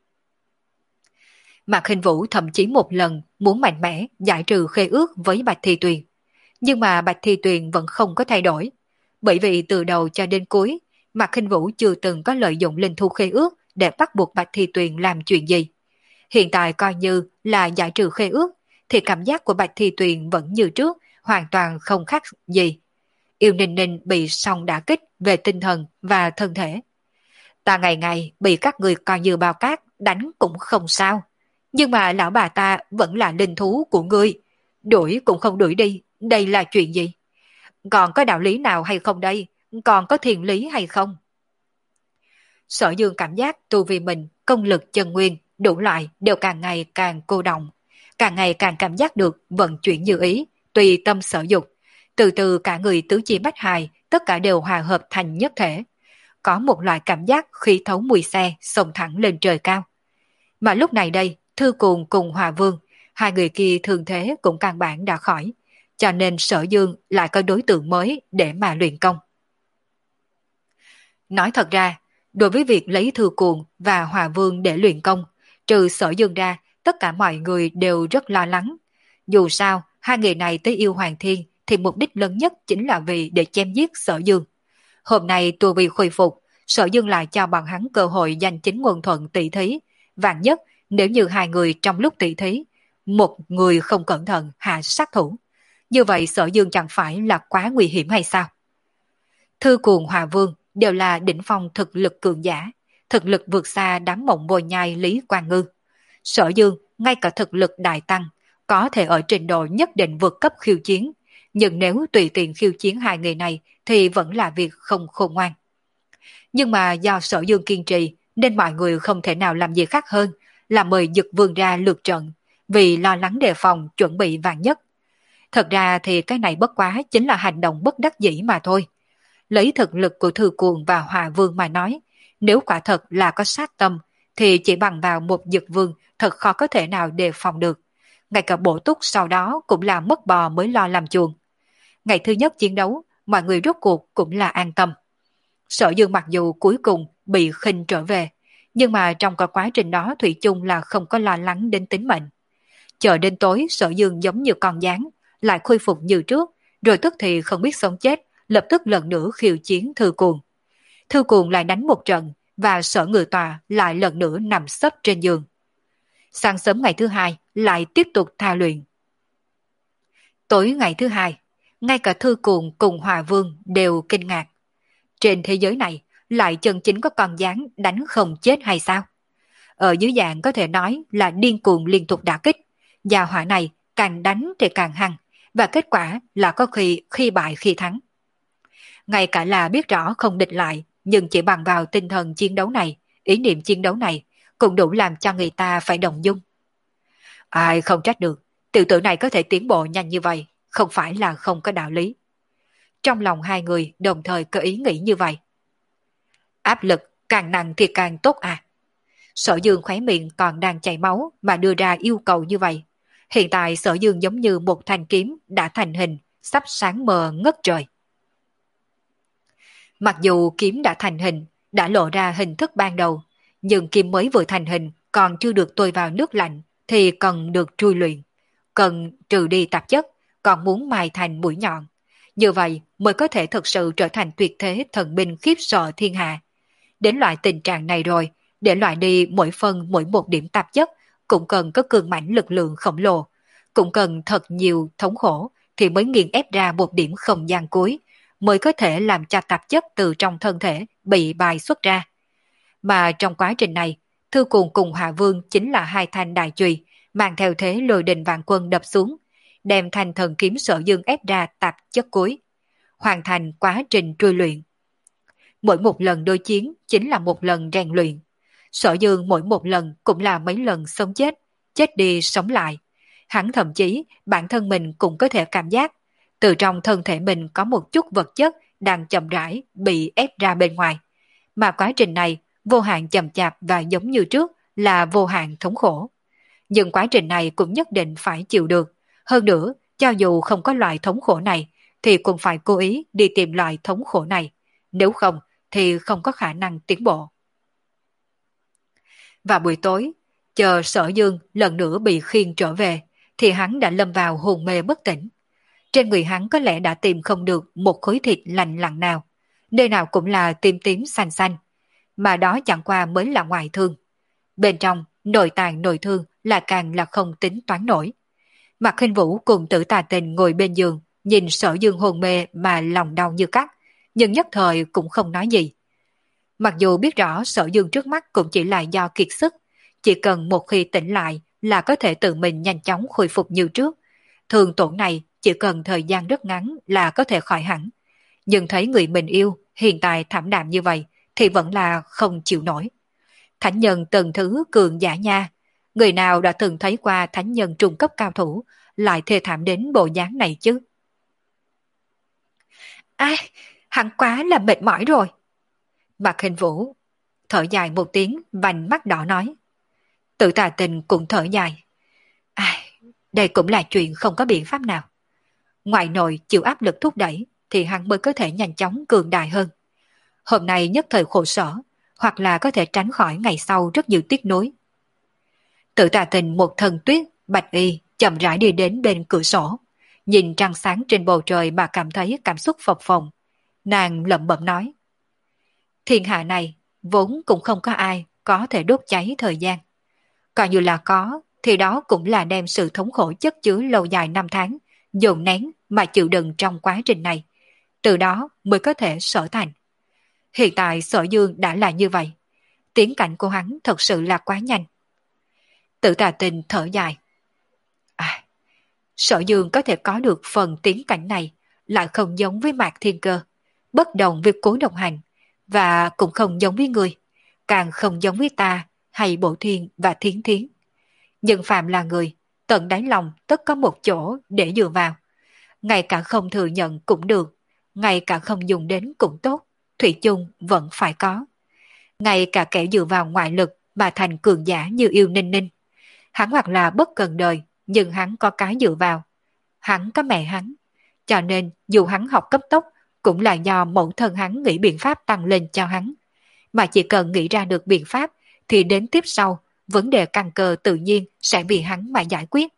Mạc Khinh Vũ thậm chí một lần muốn mạnh mẽ giải trừ khế ước với Bạch Thi Tuyền. Nhưng mà Bạch Thi Tuyền vẫn không có thay đổi. Bởi vì từ đầu cho đến cuối, Mạc Khinh Vũ chưa từng có lợi dụng linh thú khế ước để bắt buộc Bạch Thi Tuyền làm chuyện gì. Hiện tại coi như là giải trừ khế ước, thì cảm giác của Bạch Thi Tuyền vẫn như trước, hoàn toàn không khác gì. Yêu Ninh Ninh bị song đả kích về tinh thần và thân thể. Ta ngày ngày bị các người coi như bao cát, đánh cũng không sao. Nhưng mà lão bà ta vẫn là linh thú của ngươi. Đuổi cũng không đuổi đi, đây là chuyện gì? Còn có đạo lý nào hay không đây? Còn có thiền lý hay không? Sở Dương cảm giác tu vì mình, công lực chân nguyên, đủ loại đều càng ngày càng cô động. Càng ngày càng cảm giác được vận chuyển như ý, tùy tâm sở dục. Từ từ cả người tứ chi bách hài, tất cả đều hòa hợp thành nhất thể. Có một loại cảm giác khí thấu mùi xe xông thẳng lên trời cao. Mà lúc này đây, Thư Cuồng cùng Hòa Vương, hai người kia thường thế cũng căn bản đã khỏi, cho nên Sở Dương lại có đối tượng mới để mà luyện công. Nói thật ra, đối với việc lấy Thư Cuồng và Hòa Vương để luyện công, trừ Sở Dương ra, tất cả mọi người đều rất lo lắng. Dù sao, hai người này tới yêu Hoàng Thiên thì mục đích lớn nhất chính là vì để chém giết Sở Dương. Hôm nay tu vi khôi phục, Sở Dương lại cho bọn hắn cơ hội giành chính nguồn thuận tỷ thí. Vạn nhất, nếu như hai người trong lúc tỷ thí, một người không cẩn thận hạ sát thủ, như vậy Sở Dương chẳng phải là quá nguy hiểm hay sao? Thư Cuồng Hòa Vương đều là đỉnh phong thực lực cường giả, thực lực vượt xa đám mộng bồi nhai Lý Quang Ngư. Sở Dương ngay cả thực lực đại tăng, có thể ở trình độ nhất định vượt cấp khiêu chiến, nhưng nếu tùy tiện khiêu chiến hai người này thì vẫn là việc không khôn ngoan. Nhưng mà do Sở Dương kiên trì nên mọi người không thể nào làm gì khác hơn là mời Dực Vương ra lượt trận, vì lo lắng đề phòng chuẩn bị vạn nhất. Thật ra thì cái này bất quá chính là hành động bất đắc dĩ mà thôi. lấy thực lực của Thư Cuồng và Hòa Vương mà nói, nếu quả thật là có sát tâm, thì chỉ bằng vào một Dực Vương thật khó có thể nào đề phòng được. Ngay cả Bổ Túc sau đó cũng là mất bò mới lo làm chuồng. Ngày thứ nhất chiến đấu, mọi người rốt cuộc cũng là an tâm. Sở Dương mặc dù cuối cùng bị khinh trở về, nhưng mà trong cả quá trình đó Thủy chung là không có lo lắng đến tính mệnh. Chờ đến tối, Sở Dương giống như con gián, lại khôi phục như trước, rồi tức thì không biết sống chết, lập tức lần nữa khiêu chiến Thư Cuồng. Thư Cuồng lại đánh một trận, và Sở Ngự Tòa lại lần nữa nằm sấp trên giường. Sáng sớm ngày thứ hai, lại tiếp tục thao luyện. Tối ngày thứ hai, ngay cả Thư Cuồng cùng Hòa Vương đều kinh ngạc. Trên thế giới này, lại chân chính có con gián đánh không chết hay sao? Ở dưới dạng có thể nói là điên cuồng liên tục đả kích, và hỏa này càng đánh thì càng hăng, và kết quả là có khi khi bại khi thắng. Ngay cả là biết rõ không địch lại, nhưng chỉ bằng vào tinh thần chiến đấu này, ý niệm chiến đấu này, cũng đủ làm cho người ta phải động dung. Ai không trách được, tiểu tử này có thể tiến bộ nhanh như vậy, không phải là không có đạo lý. Trong lòng hai người đồng thời có ý nghĩ như vậy. Áp lực càng nặng thì càng tốt à? Sở Dương khóe miệng còn đang chảy máu mà đưa ra yêu cầu như vậy. Hiện tại Sở Dương giống như một thanh kiếm đã thành hình, sắp sáng mờ ngất trời. Mặc dù kiếm đã thành hình, đã lộ ra hình thức ban đầu, nhưng kiếm mới vừa thành hình còn chưa được tôi vào nước lạnh thì cần được trui luyện, cần trừ đi tạp chất, còn muốn mài thành mũi nhọn. Như vậy mới có thể thực sự trở thành tuyệt thế thần binh khiếp sợ thiên hạ. Đến loại tình trạng này rồi, để loại đi mỗi phân mỗi một điểm tạp chất, cũng cần có cường mãnh lực lượng khổng lồ, cũng cần thật nhiều thống khổ thì mới nghiền ép ra một điểm không gian cuối, mới có thể làm cho tạp chất từ trong thân thể bị bài xuất ra. Mà trong quá trình này, Thư Cuồng cùng Hạ Vương chính là hai thanh đại chùy, mang theo thế lôi đình vạn quân đập xuống, đem thanh thần kiếm Sở Dương ép ra tạp chất cuối, hoàn thành quá trình truy luyện. Mỗi một lần đối chiến chính là một lần rèn luyện. Sở Dương mỗi một lần cũng là mấy lần sống chết, chết đi sống lại. Hắn thậm chí bản thân mình cũng có thể cảm giác từ trong thân thể mình có một chút vật chất đang chậm rãi bị ép ra bên ngoài. Mà quá trình này vô hạn chậm chạp và giống như trước là vô hạn thống khổ. Nhưng quá trình này cũng nhất định phải chịu được. Hơn nữa, cho dù không có loại thống khổ này, thì cũng phải cố ý đi tìm loại thống khổ này. Nếu không, thì không có khả năng tiến bộ. Vào buổi tối, chờ Sở Dương lần nữa bị khiêng trở về, thì hắn đã lâm vào hôn mê bất tỉnh. Trên người hắn có lẽ đã tìm không được một khối thịt lành lặn nào, nơi nào cũng là tím tím xanh xanh, mà đó chẳng qua mới là ngoại thương. Bên trong, nội tạng nội thương là càng là không tính toán nổi. Mạc Hinh Vũ cùng Tử Tà Tình ngồi bên giường, nhìn Sở Dương hôn mê mà lòng đau như cắt, nhưng nhất thời cũng không nói gì. Mặc dù biết rõ Sở Dương trước mắt cũng chỉ là do kiệt sức, chỉ cần một khi tỉnh lại là có thể tự mình nhanh chóng khôi phục như trước. Thường tổn này chỉ cần thời gian rất ngắn là có thể khỏi hẳn. Nhưng thấy người mình yêu hiện tại thảm đạm như vậy thì vẫn là không chịu nổi. Thánh nhân từng thứ cường giả nha. Người nào đã từng thấy qua thánh nhân trung cấp cao thủ lại thê thảm đến bộ dáng này chứ? Ai, hắn quá là mệt mỏi rồi. Mạc Hinh Vũ thở dài một tiếng, vành mắt đỏ nói. Tử Tà Tình cũng thở dài. Ai, đây cũng là chuyện không có biện pháp nào. Ngoại nội chịu áp lực thúc đẩy thì hắn mới có thể nhanh chóng cường đại hơn. Hôm nay nhất thời khổ sở, hoặc là có thể tránh khỏi ngày sau rất nhiều tiếc nuối. Tử Tà Tình một thần tuyết, bạch y, chậm rãi đi đến bên cửa sổ, nhìn trăng sáng trên bầu trời mà cảm thấy cảm xúc phập phồng. Nàng lẩm bẩm nói. Thiên hạ này vốn cũng không có ai có thể đốt cháy thời gian. Coi như là có, thì đó cũng là đem sự thống khổ chất chứa lâu dài năm tháng, dồn nén mà chịu đựng trong quá trình này. Từ đó mới có thể sở thành. Hiện tại Sở Dương đã là như vậy. Tiến cảnh của hắn thật sự là quá nhanh. Tử Tà Tình thở dài. À, Sở Dương có thể có được phần tiến cảnh này lại không giống với Mạc Thiên Cơ, bất đồng với Cố Độc Hành, và cũng không giống với người, càng không giống với ta hay Bộ Thiên và Thiến Thiến. Nhưng phạm là người, tận đáy lòng tất có một chỗ để dựa vào. Ngay cả không thừa nhận cũng được, ngay cả không dùng đến cũng tốt, thủy chung vẫn phải có. Ngay cả kẻ dựa vào ngoại lực mà thành cường giả như yêu ninh ninh. Hắn hoặc là bất cần đời, nhưng hắn có cái dựa vào. Hắn có mẹ hắn. Cho nên dù hắn học cấp tốc, cũng là do mẫu thân hắn nghĩ biện pháp tăng lên cho hắn. Mà chỉ cần nghĩ ra được biện pháp, thì đến tiếp sau, vấn đề căn cơ tự nhiên sẽ bị hắn mà giải quyết.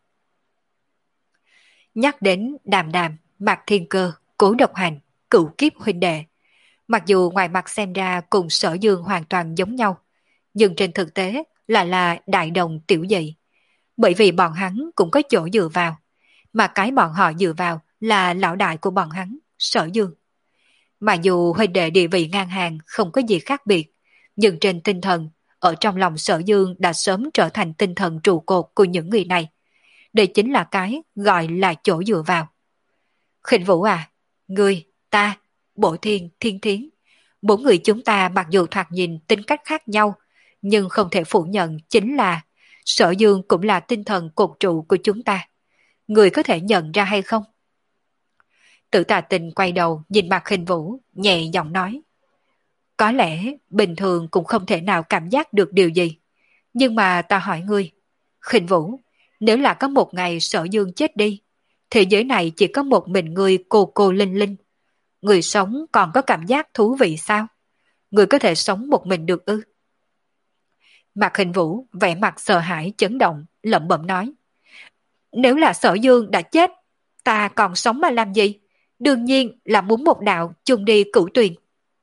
Nhắc đến Đàm Đàm, Mạc Thiên Cơ, Cố Độc Hành, Cửu Kiếp huynh đệ. Mặc dù ngoài mặt xem ra cùng Sở Dương hoàn toàn giống nhau, nhưng trên thực tế lại là đại đồng tiểu dị. Bởi vì bọn hắn cũng có chỗ dựa vào, mà cái bọn họ dựa vào là lão đại của bọn hắn, Sở Dương. Mà dù huynh đệ địa vị ngang hàng không có gì khác biệt, nhưng trên tinh thần, ở trong lòng Sở Dương đã sớm trở thành tinh thần trụ cột của những người này. Đây chính là cái gọi là chỗ dựa vào. Khinh Vũ à, ngươi, ta, Bộ Thiên, Thiên Thiến, bốn người chúng ta mặc dù thoạt nhìn tính cách khác nhau, nhưng không thể phủ nhận chính là Sở Dương cũng là tinh thần cột trụ của chúng ta. Người có thể nhận ra hay không? Tử Tà Tình quay đầu nhìn mặt Khinh Vũ, nhẹ giọng nói. Có lẽ bình thường cũng không thể nào cảm giác được điều gì. Nhưng mà ta hỏi ngươi, Khinh Vũ, nếu là có một ngày Sở Dương chết đi, thế giới này chỉ có một mình ngươi cô cô linh linh. Người sống còn có cảm giác thú vị sao? Người có thể sống một mình được ư? Mạc Khinh Vũ vẻ mặt sợ hãi chấn động, lẩm bẩm nói. Nếu là Sở Dương đã chết, ta còn sống mà làm gì? Đương nhiên là muốn một đạo chung đi cửu tuyền.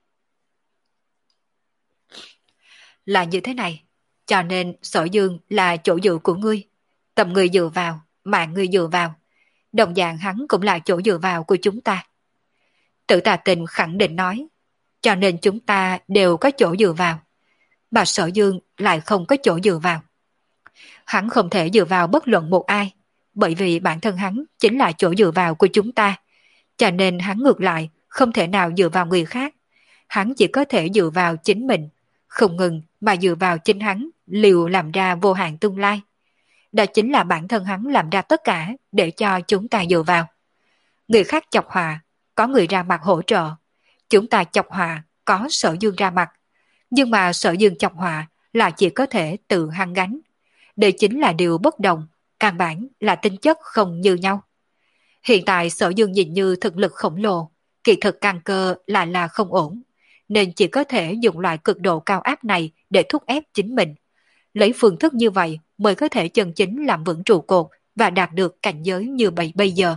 Là như thế này, cho nên Sở Dương là chỗ dựa của ngươi. Tầm người dựa vào, mạng người dựa vào. Đồng dạng hắn cũng là chỗ dựa vào của chúng ta. Tử Tà Tình khẳng định nói, cho nên chúng ta đều có chỗ dựa vào. Mà Sở Dương lại không có chỗ dựa vào. Hắn không thể dựa vào bất luận một ai, bởi vì bản thân hắn chính là chỗ dựa vào của chúng ta. Cho nên hắn ngược lại không thể nào dựa vào người khác. Hắn chỉ có thể dựa vào chính mình, không ngừng mà dựa vào chính hắn liều làm ra vô hạn tương lai. Đó chính là bản thân hắn làm ra tất cả để cho chúng ta dựa vào. Người khác chọc họa, có người ra mặt hỗ trợ. Chúng ta chọc họa, có Sở Dương ra mặt. Nhưng mà Sở Dương chọc họa là chỉ có thể tự hắn gánh. Đây chính là điều bất đồng, căn bản là tính chất không như nhau. Hiện tại Sở Dương nhìn như thực lực khổng lồ, kỳ thực căn cơ lại là không ổn, nên chỉ có thể dùng loại cực độ cao áp này để thúc ép chính mình. Lấy phương thức như vậy mới có thể chân chính làm vững trụ cột và đạt được cảnh giới như vậy bây giờ.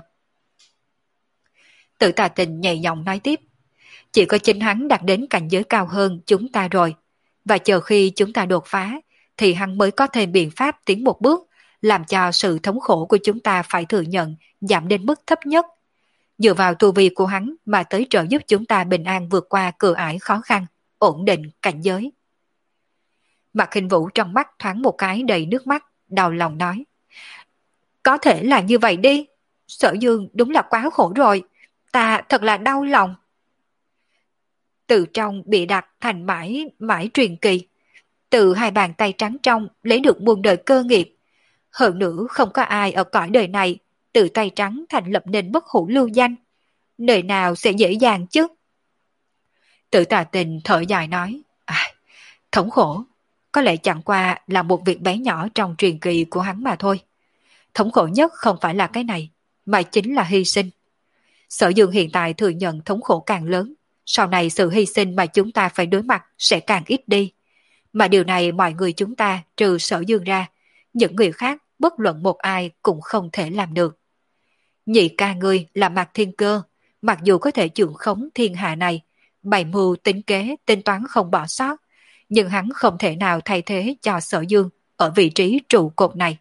Tử Tà Tình nhẹ giọng nói tiếp. Chỉ có chính hắn đạt đến cảnh giới cao hơn chúng ta rồi. Và chờ khi chúng ta đột phá, thì hắn mới có thêm biện pháp tiến một bước, làm cho sự thống khổ của chúng ta phải thừa nhận giảm đến mức thấp nhất. Dựa vào tu vi của hắn mà tới trợ giúp chúng ta bình an vượt qua cửa ải khó khăn, ổn định cảnh giới. Mạc Khinh Vũ trong mắt thoáng một cái đầy nước mắt, đau lòng nói. Có thể là như vậy đi. Sở Dương đúng là quá khổ rồi. Ta thật là đau lòng. Từ trong bị đặt thành mãi mãi truyền kỳ. Từ hai bàn tay trắng trong lấy được muôn đời cơ nghiệp. Hơn nữa không có ai ở cõi đời này từ tay trắng thành lập nên bất hủ lưu danh. Nơi nào sẽ dễ dàng chứ? Tử Tà Tình thở dài nói. À, thống khổ có lẽ chẳng qua là một việc bé nhỏ trong truyền kỳ của hắn mà thôi. Thống khổ nhất không phải là cái này, mà chính là hy sinh. Sở Dương hiện tại thừa nhận thống khổ càng lớn, sau này sự hy sinh mà chúng ta phải đối mặt sẽ càng ít đi. Mà điều này mọi người chúng ta trừ Sở Dương ra, những người khác bất luận một ai cũng không thể làm được. Nhị ca ngươi là Mạc Thiên Cơ, mặc dù có thể trưởng khống thiên hạ này, bày mưu tính kế tính toán không bỏ sót, nhưng hắn không thể nào thay thế cho Sở Dương ở vị trí trụ cột này.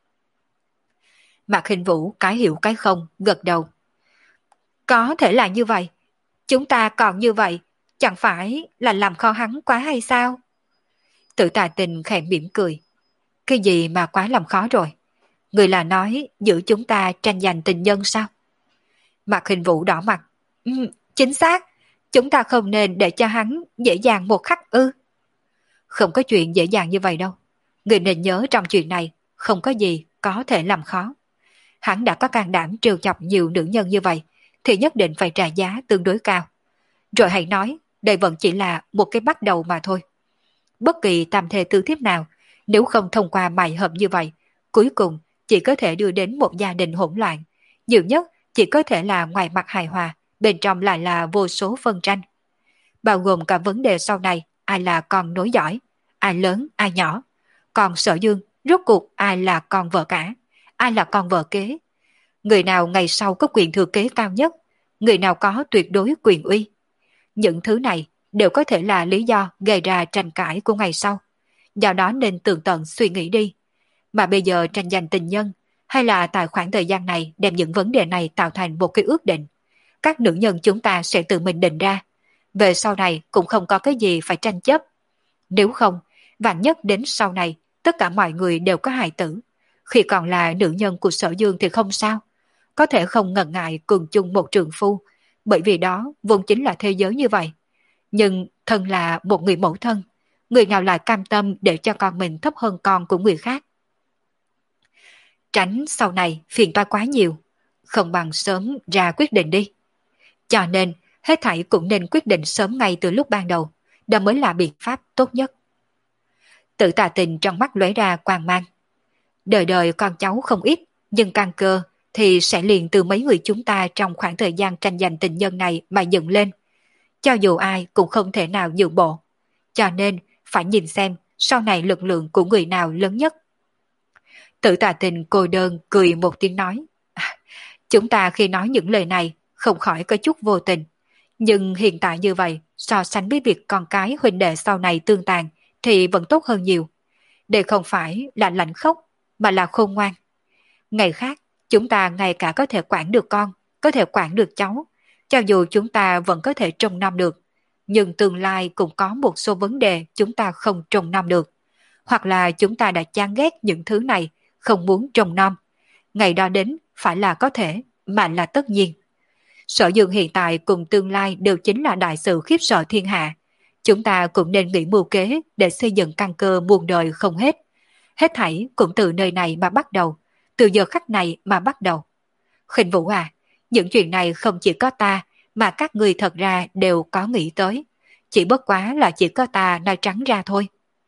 Mạc Khinh Vũ cái hiểu cái không, gật đầu. Có thể là như vậy. Chúng ta còn như vậy, chẳng phải là làm khó hắn quá hay sao? Tử Tà Tình khẽ mỉm cười. Cái gì mà quá làm khó rồi? Người là nói giữa chúng ta tranh giành tình nhân sao? Mạc Khinh Vũ đỏ mặt. Ừ, chính xác. Chúng ta không nên để cho hắn dễ dàng một khắc ư. Không có chuyện dễ dàng như vậy đâu. Người nên nhớ trong chuyện này không có gì có thể làm khó. Hắn đã có can đảm trêu chọc nhiều nữ nhân như vậy, thì nhất định phải trả giá tương đối cao. Rồi hãy nói, đây vẫn chỉ là một cái bắt đầu mà thôi. Bất kỳ tam thê tứ thiếp nào, nếu không thông qua mài hợp như vậy, cuối cùng chỉ có thể đưa đến một gia đình hỗn loạn. Nhiều nhất chỉ có thể là ngoài mặt hài hòa, bên trong lại là vô số phân tranh. Bao gồm cả vấn đề sau này, ai là con nối dõi, ai lớn, ai nhỏ. Còn Sở Dương, rốt cuộc ai là con vợ cả, ai là con vợ kế. Người nào ngày sau có quyền thừa kế cao nhất, người nào có tuyệt đối quyền uy. Những thứ này đều có thể là lý do gây ra tranh cãi của ngày sau. Do đó nên tường tận suy nghĩ đi. Mà bây giờ tranh giành tình nhân, hay là tại khoảng thời gian này đem những vấn đề này tạo thành một cái ước định. Các nữ nhân chúng ta sẽ tự mình định ra. Về sau này cũng không có cái gì phải tranh chấp. Nếu không, vạn nhất đến sau này, tất cả mọi người đều có hài tử. Khi còn là nữ nhân của Sở Dương thì không sao. Có thể không ngần ngại cùng chung một trường phu, bởi vì đó vốn chính là thế giới như vậy. Nhưng thân là một người mẫu thân, người nào lại cam tâm để cho con mình thấp hơn con của người khác. Tránh sau này phiền toái quá nhiều, không bằng sớm ra quyết định đi. Cho nên, hết thảy cũng nên quyết định sớm ngay từ lúc ban đầu, đó mới là biện pháp tốt nhất. Tự Tà Tình trong mắt lóe ra quang mang. Đời đời con cháu không ít, nhưng căn cơ thì sẽ liền từ mấy người chúng ta trong khoảng thời gian tranh giành tình nhân này mà dựng lên. Cho dù ai cũng không thể nào nhượng bộ. Cho nên, phải nhìn xem sau này lực lượng của người nào lớn nhất. Tự Tà Tình cô đơn cười một tiếng nói. À, chúng ta khi nói những lời này không khỏi có chút vô tình. Nhưng hiện tại như vậy, so sánh với việc con cái huynh đệ sau này tương tàn thì vẫn tốt hơn nhiều. Đây không phải là lạnh khóc, mà là khôn ngoan. Ngày khác, chúng ta ngay cả có thể quản được con, có thể quản được cháu. Cho dù chúng ta vẫn có thể trông nom được, nhưng tương lai cũng có một số vấn đề chúng ta không trông nom được. Hoặc là chúng ta đã chán ghét những thứ này, không muốn trông nom. Ngày đó đến phải là có thể, mà là tất nhiên. Sở Dương hiện tại cùng tương lai đều chính là đại sự khiếp sợ thiên hạ. Chúng ta cũng nên nghĩ mưu kế để xây dựng căn cơ muôn đời không hết. Hết thảy cũng từ nơi này mà bắt đầu, từ giờ khắc này mà bắt đầu. Khinh Vũ à, những chuyện này không chỉ có ta, mà các người thật ra đều có nghĩ tới. Chỉ bất quá là chỉ có ta nói trắng ra thôi.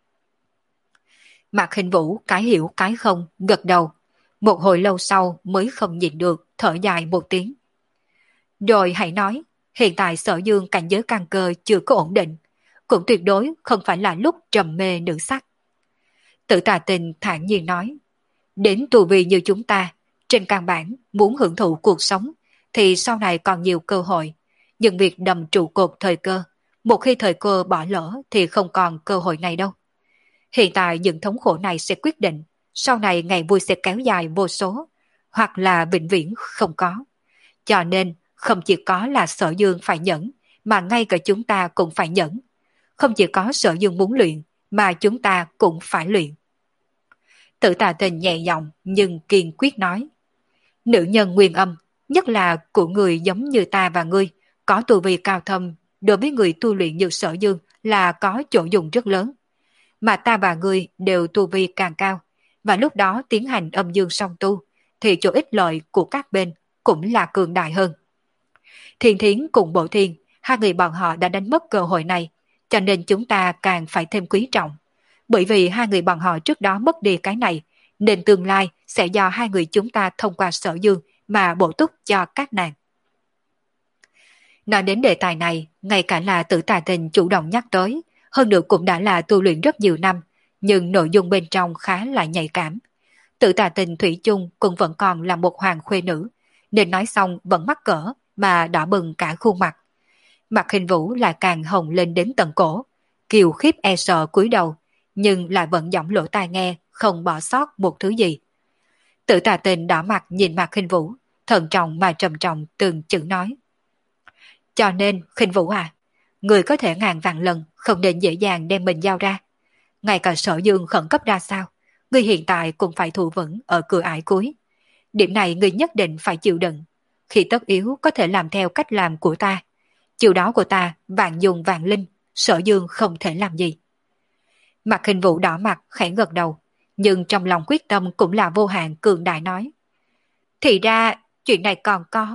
Mạc Khinh Vũ cái hiểu cái không, gật đầu. Một hồi lâu sau mới không nhịn được, thở dài một tiếng. Rồi hãy nói, hiện tại Sở Dương cảnh giới căn cơ chưa có ổn định, cũng tuyệt đối không phải là lúc trầm mê nữ sắc. Tự Tà Tình thản nhiên nói, đến tù vi như chúng ta, trên căn bản muốn hưởng thụ cuộc sống, thì sau này còn nhiều cơ hội, nhưng việc đầm trụ cột thời cơ, một khi thời cơ bỏ lỡ thì không còn cơ hội này đâu. Hiện tại những thống khổ này sẽ quyết định, sau này ngày vui sẽ kéo dài vô số, hoặc là vĩnh viễn không có. Cho nên, không chỉ có là Sở Dương phải nhẫn, mà ngay cả chúng ta cũng phải nhẫn. Không chỉ có Sở Dương muốn luyện, mà chúng ta cũng phải luyện. Tự Tà Tình nhẹ giọng nhưng kiên quyết nói. Nữ nhân nguyên âm, nhất là của người giống như ta và ngươi, có tu vi cao thâm, đối với người tu luyện như Sở Dương là có chỗ dùng rất lớn. Mà ta và ngươi đều tu vi càng cao, và lúc đó tiến hành âm dương song tu, thì chỗ ích lợi của các bên cũng là cường đại hơn. Thiên Thiến cùng Bộ Thiên, hai người bọn họ đã đánh mất cơ hội này, cho nên chúng ta càng phải thêm quý trọng. Bởi vì hai người bọn họ trước đó mất đi cái này, nên tương lai sẽ do hai người chúng ta thông qua Sở Dương mà bổ túc cho các nàng. Nói đến đề tài này, ngay cả là Tự Tà Tình chủ động nhắc tới, hơn nữa cũng đã là tu luyện rất nhiều năm, nhưng nội dung bên trong khá là nhạy cảm. Tự Tà Tình thủy chung cũng vẫn còn là một hoàng khuê nữ, nên nói xong vẫn mắc cỡ mà đỏ bừng cả khuôn mặt. Mặt Khinh Vũ lại càng hồng lên đến tận cổ, kiều khiếp e sợ cúi đầu, nhưng lại vẫn giọng lỗ tai nghe, không bỏ sót một thứ gì. Tự Tà Tình đỏ mặt nhìn Mạc Khinh Vũ, thận trọng mà trầm trọng từng chữ nói. Cho nên, Khinh Vũ à, người có thể ngàn vạn lần không nên dễ dàng đem mình giao ra. Ngay cả Sở Dương khẩn cấp ra sao, người hiện tại cũng phải thủ vững ở cửa ải cuối. Điểm này người nhất định phải chịu đựng. Khi tất yếu có thể làm theo cách làm của ta. Chiều đó của ta vạn dùng vạn linh, Sở Dương không thể làm gì. Mạc Khinh Vũ đỏ mặt khẽ gật đầu, nhưng trong lòng quyết tâm cũng là vô hạn cường đại nói. Thì ra chuyện này còn có...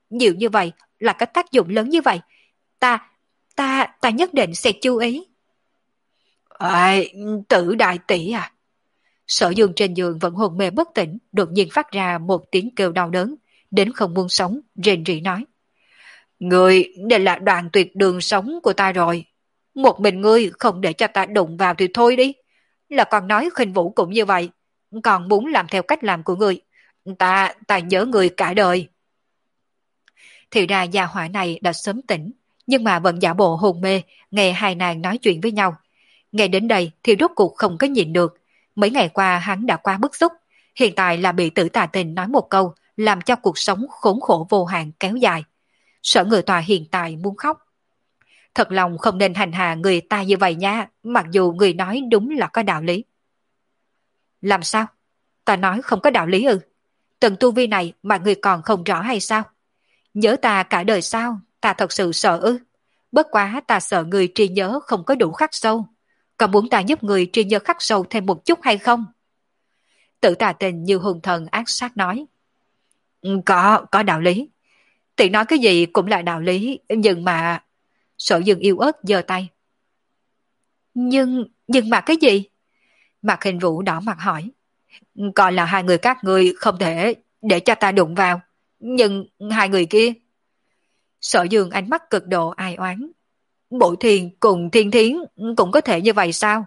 nhiều như vậy, là có tác dụng lớn như vậy. Ta, ta, ta nhất định sẽ chú ý. Ê, Tử đại tỷ à. Sở Dương trên giường vẫn hôn mê bất tỉnh, đột nhiên phát ra một tiếng kêu đau đớn, đến không muốn sống, rên rỉ nói. Ngươi, đây là đoạn tuyệt đường sống của ta rồi. Một mình ngươi không để cho ta đụng vào thì thôi đi. Là còn nói khinh vũ cũng như vậy, còn muốn làm theo cách làm của ngươi. Ta, ta nhớ ngươi cả đời. Thì ra gia hỏa này đã sớm tỉnh, nhưng mà vẫn giả bộ hôn mê, nghe hai nàng nói chuyện với nhau. Nghe đến đây thì rốt cuộc không có nhịn được. Mấy ngày qua hắn đã quá bức xúc, hiện tại là bị Tử Tà Tình nói một câu, làm cho cuộc sống khốn khổ vô hạn kéo dài. Sở Ngự Tòa hiện tại muốn khóc. Thật lòng không nên hành hạ người ta như vậy nha, mặc dù người nói đúng là có đạo lý. Làm sao? Ta nói không có đạo lý ư? Từng tu vi này mà người còn không rõ hay sao? Nhớ ta cả đời sao? Ta thật sự sợ ư? Bất quá ta sợ người trí nhớ không có đủ khắc sâu. Còn muốn ta giúp người trí nhớ khắc sâu thêm một chút hay không? Tử Tà Tình như hùng thần ác sát nói. Có, có đạo lý. Tỷ nói cái gì cũng là đạo lý, nhưng mà... Sở Dương yêu ớt giơ tay. Nhưng, nhưng mà cái gì? Mạc Hình Vũ đỏ mặt hỏi. Còn là hai người các ngươi không thể để cho ta đụng vào. Nhưng hai người kia... Sở Dương ánh mắt cực độ ai oán. Bội Thiền cùng Thiên Thiến cũng có thể như vậy sao?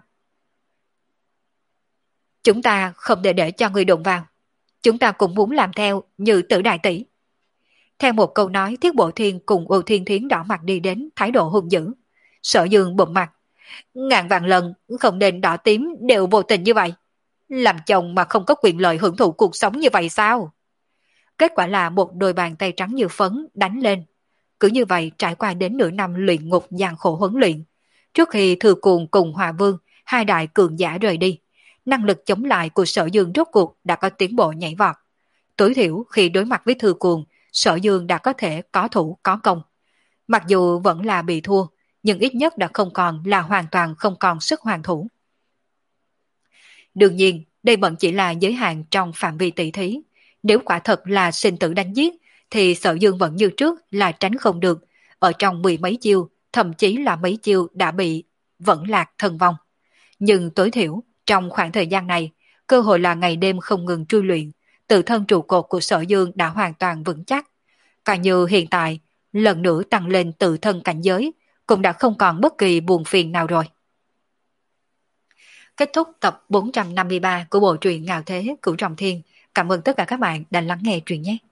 Chúng ta không thể để cho người đụng vào. Chúng ta cũng muốn làm theo như Tử đại tỷ. Theo một câu nói, Thiết Bộ Thiên cùng Ưu Thiên Thiến đỏ mặt đi đến, thái độ hung dữ. Sở Dương bụng mặt. Ngàn vạn lần không nên đỏ tím đều vô tình như vậy. Làm chồng mà không có quyền lợi hưởng thụ cuộc sống như vậy sao? Kết quả là một đôi bàn tay trắng như phấn đánh lên. Cứ như vậy trải qua đến nửa năm luyện ngục gian khổ huấn luyện. Trước khi Thừa Cuồng cùng Hòa Vương, hai đại cường giả rời đi, năng lực chống lại của Sở Dương rốt cuộc đã có tiến bộ nhảy vọt. Tối thiểu khi đối mặt với Thừa Cuồng, Sở Dương đã có thể có thủ có công. Mặc dù vẫn là bị thua, nhưng ít nhất đã không còn là hoàn toàn không còn sức hoàn thủ. Đương nhiên, đây vẫn chỉ là giới hạn trong phạm vi tỷ thí. Nếu quả thật là sinh tử đánh giết, thì Sở Dương vẫn như trước là tránh không được. Ở trong mười mấy chiêu, thậm chí là mấy chiêu đã bị vẫn lạc thân vong. Nhưng tối thiểu, trong khoảng thời gian này, cơ hội là ngày đêm không ngừng truy luyện, tự thân trụ cột của Sở Dương đã hoàn toàn vững chắc. Càng như hiện tại, lần nữa tăng lên tự thân cảnh giới, cũng đã không còn bất kỳ buồn phiền nào rồi. Kết thúc tập bốn trăm năm mươi ba của bộ truyện Ngạo Thế Cửu Trọng Thiên. Cảm ơn tất cả các bạn đã lắng nghe truyện nhé.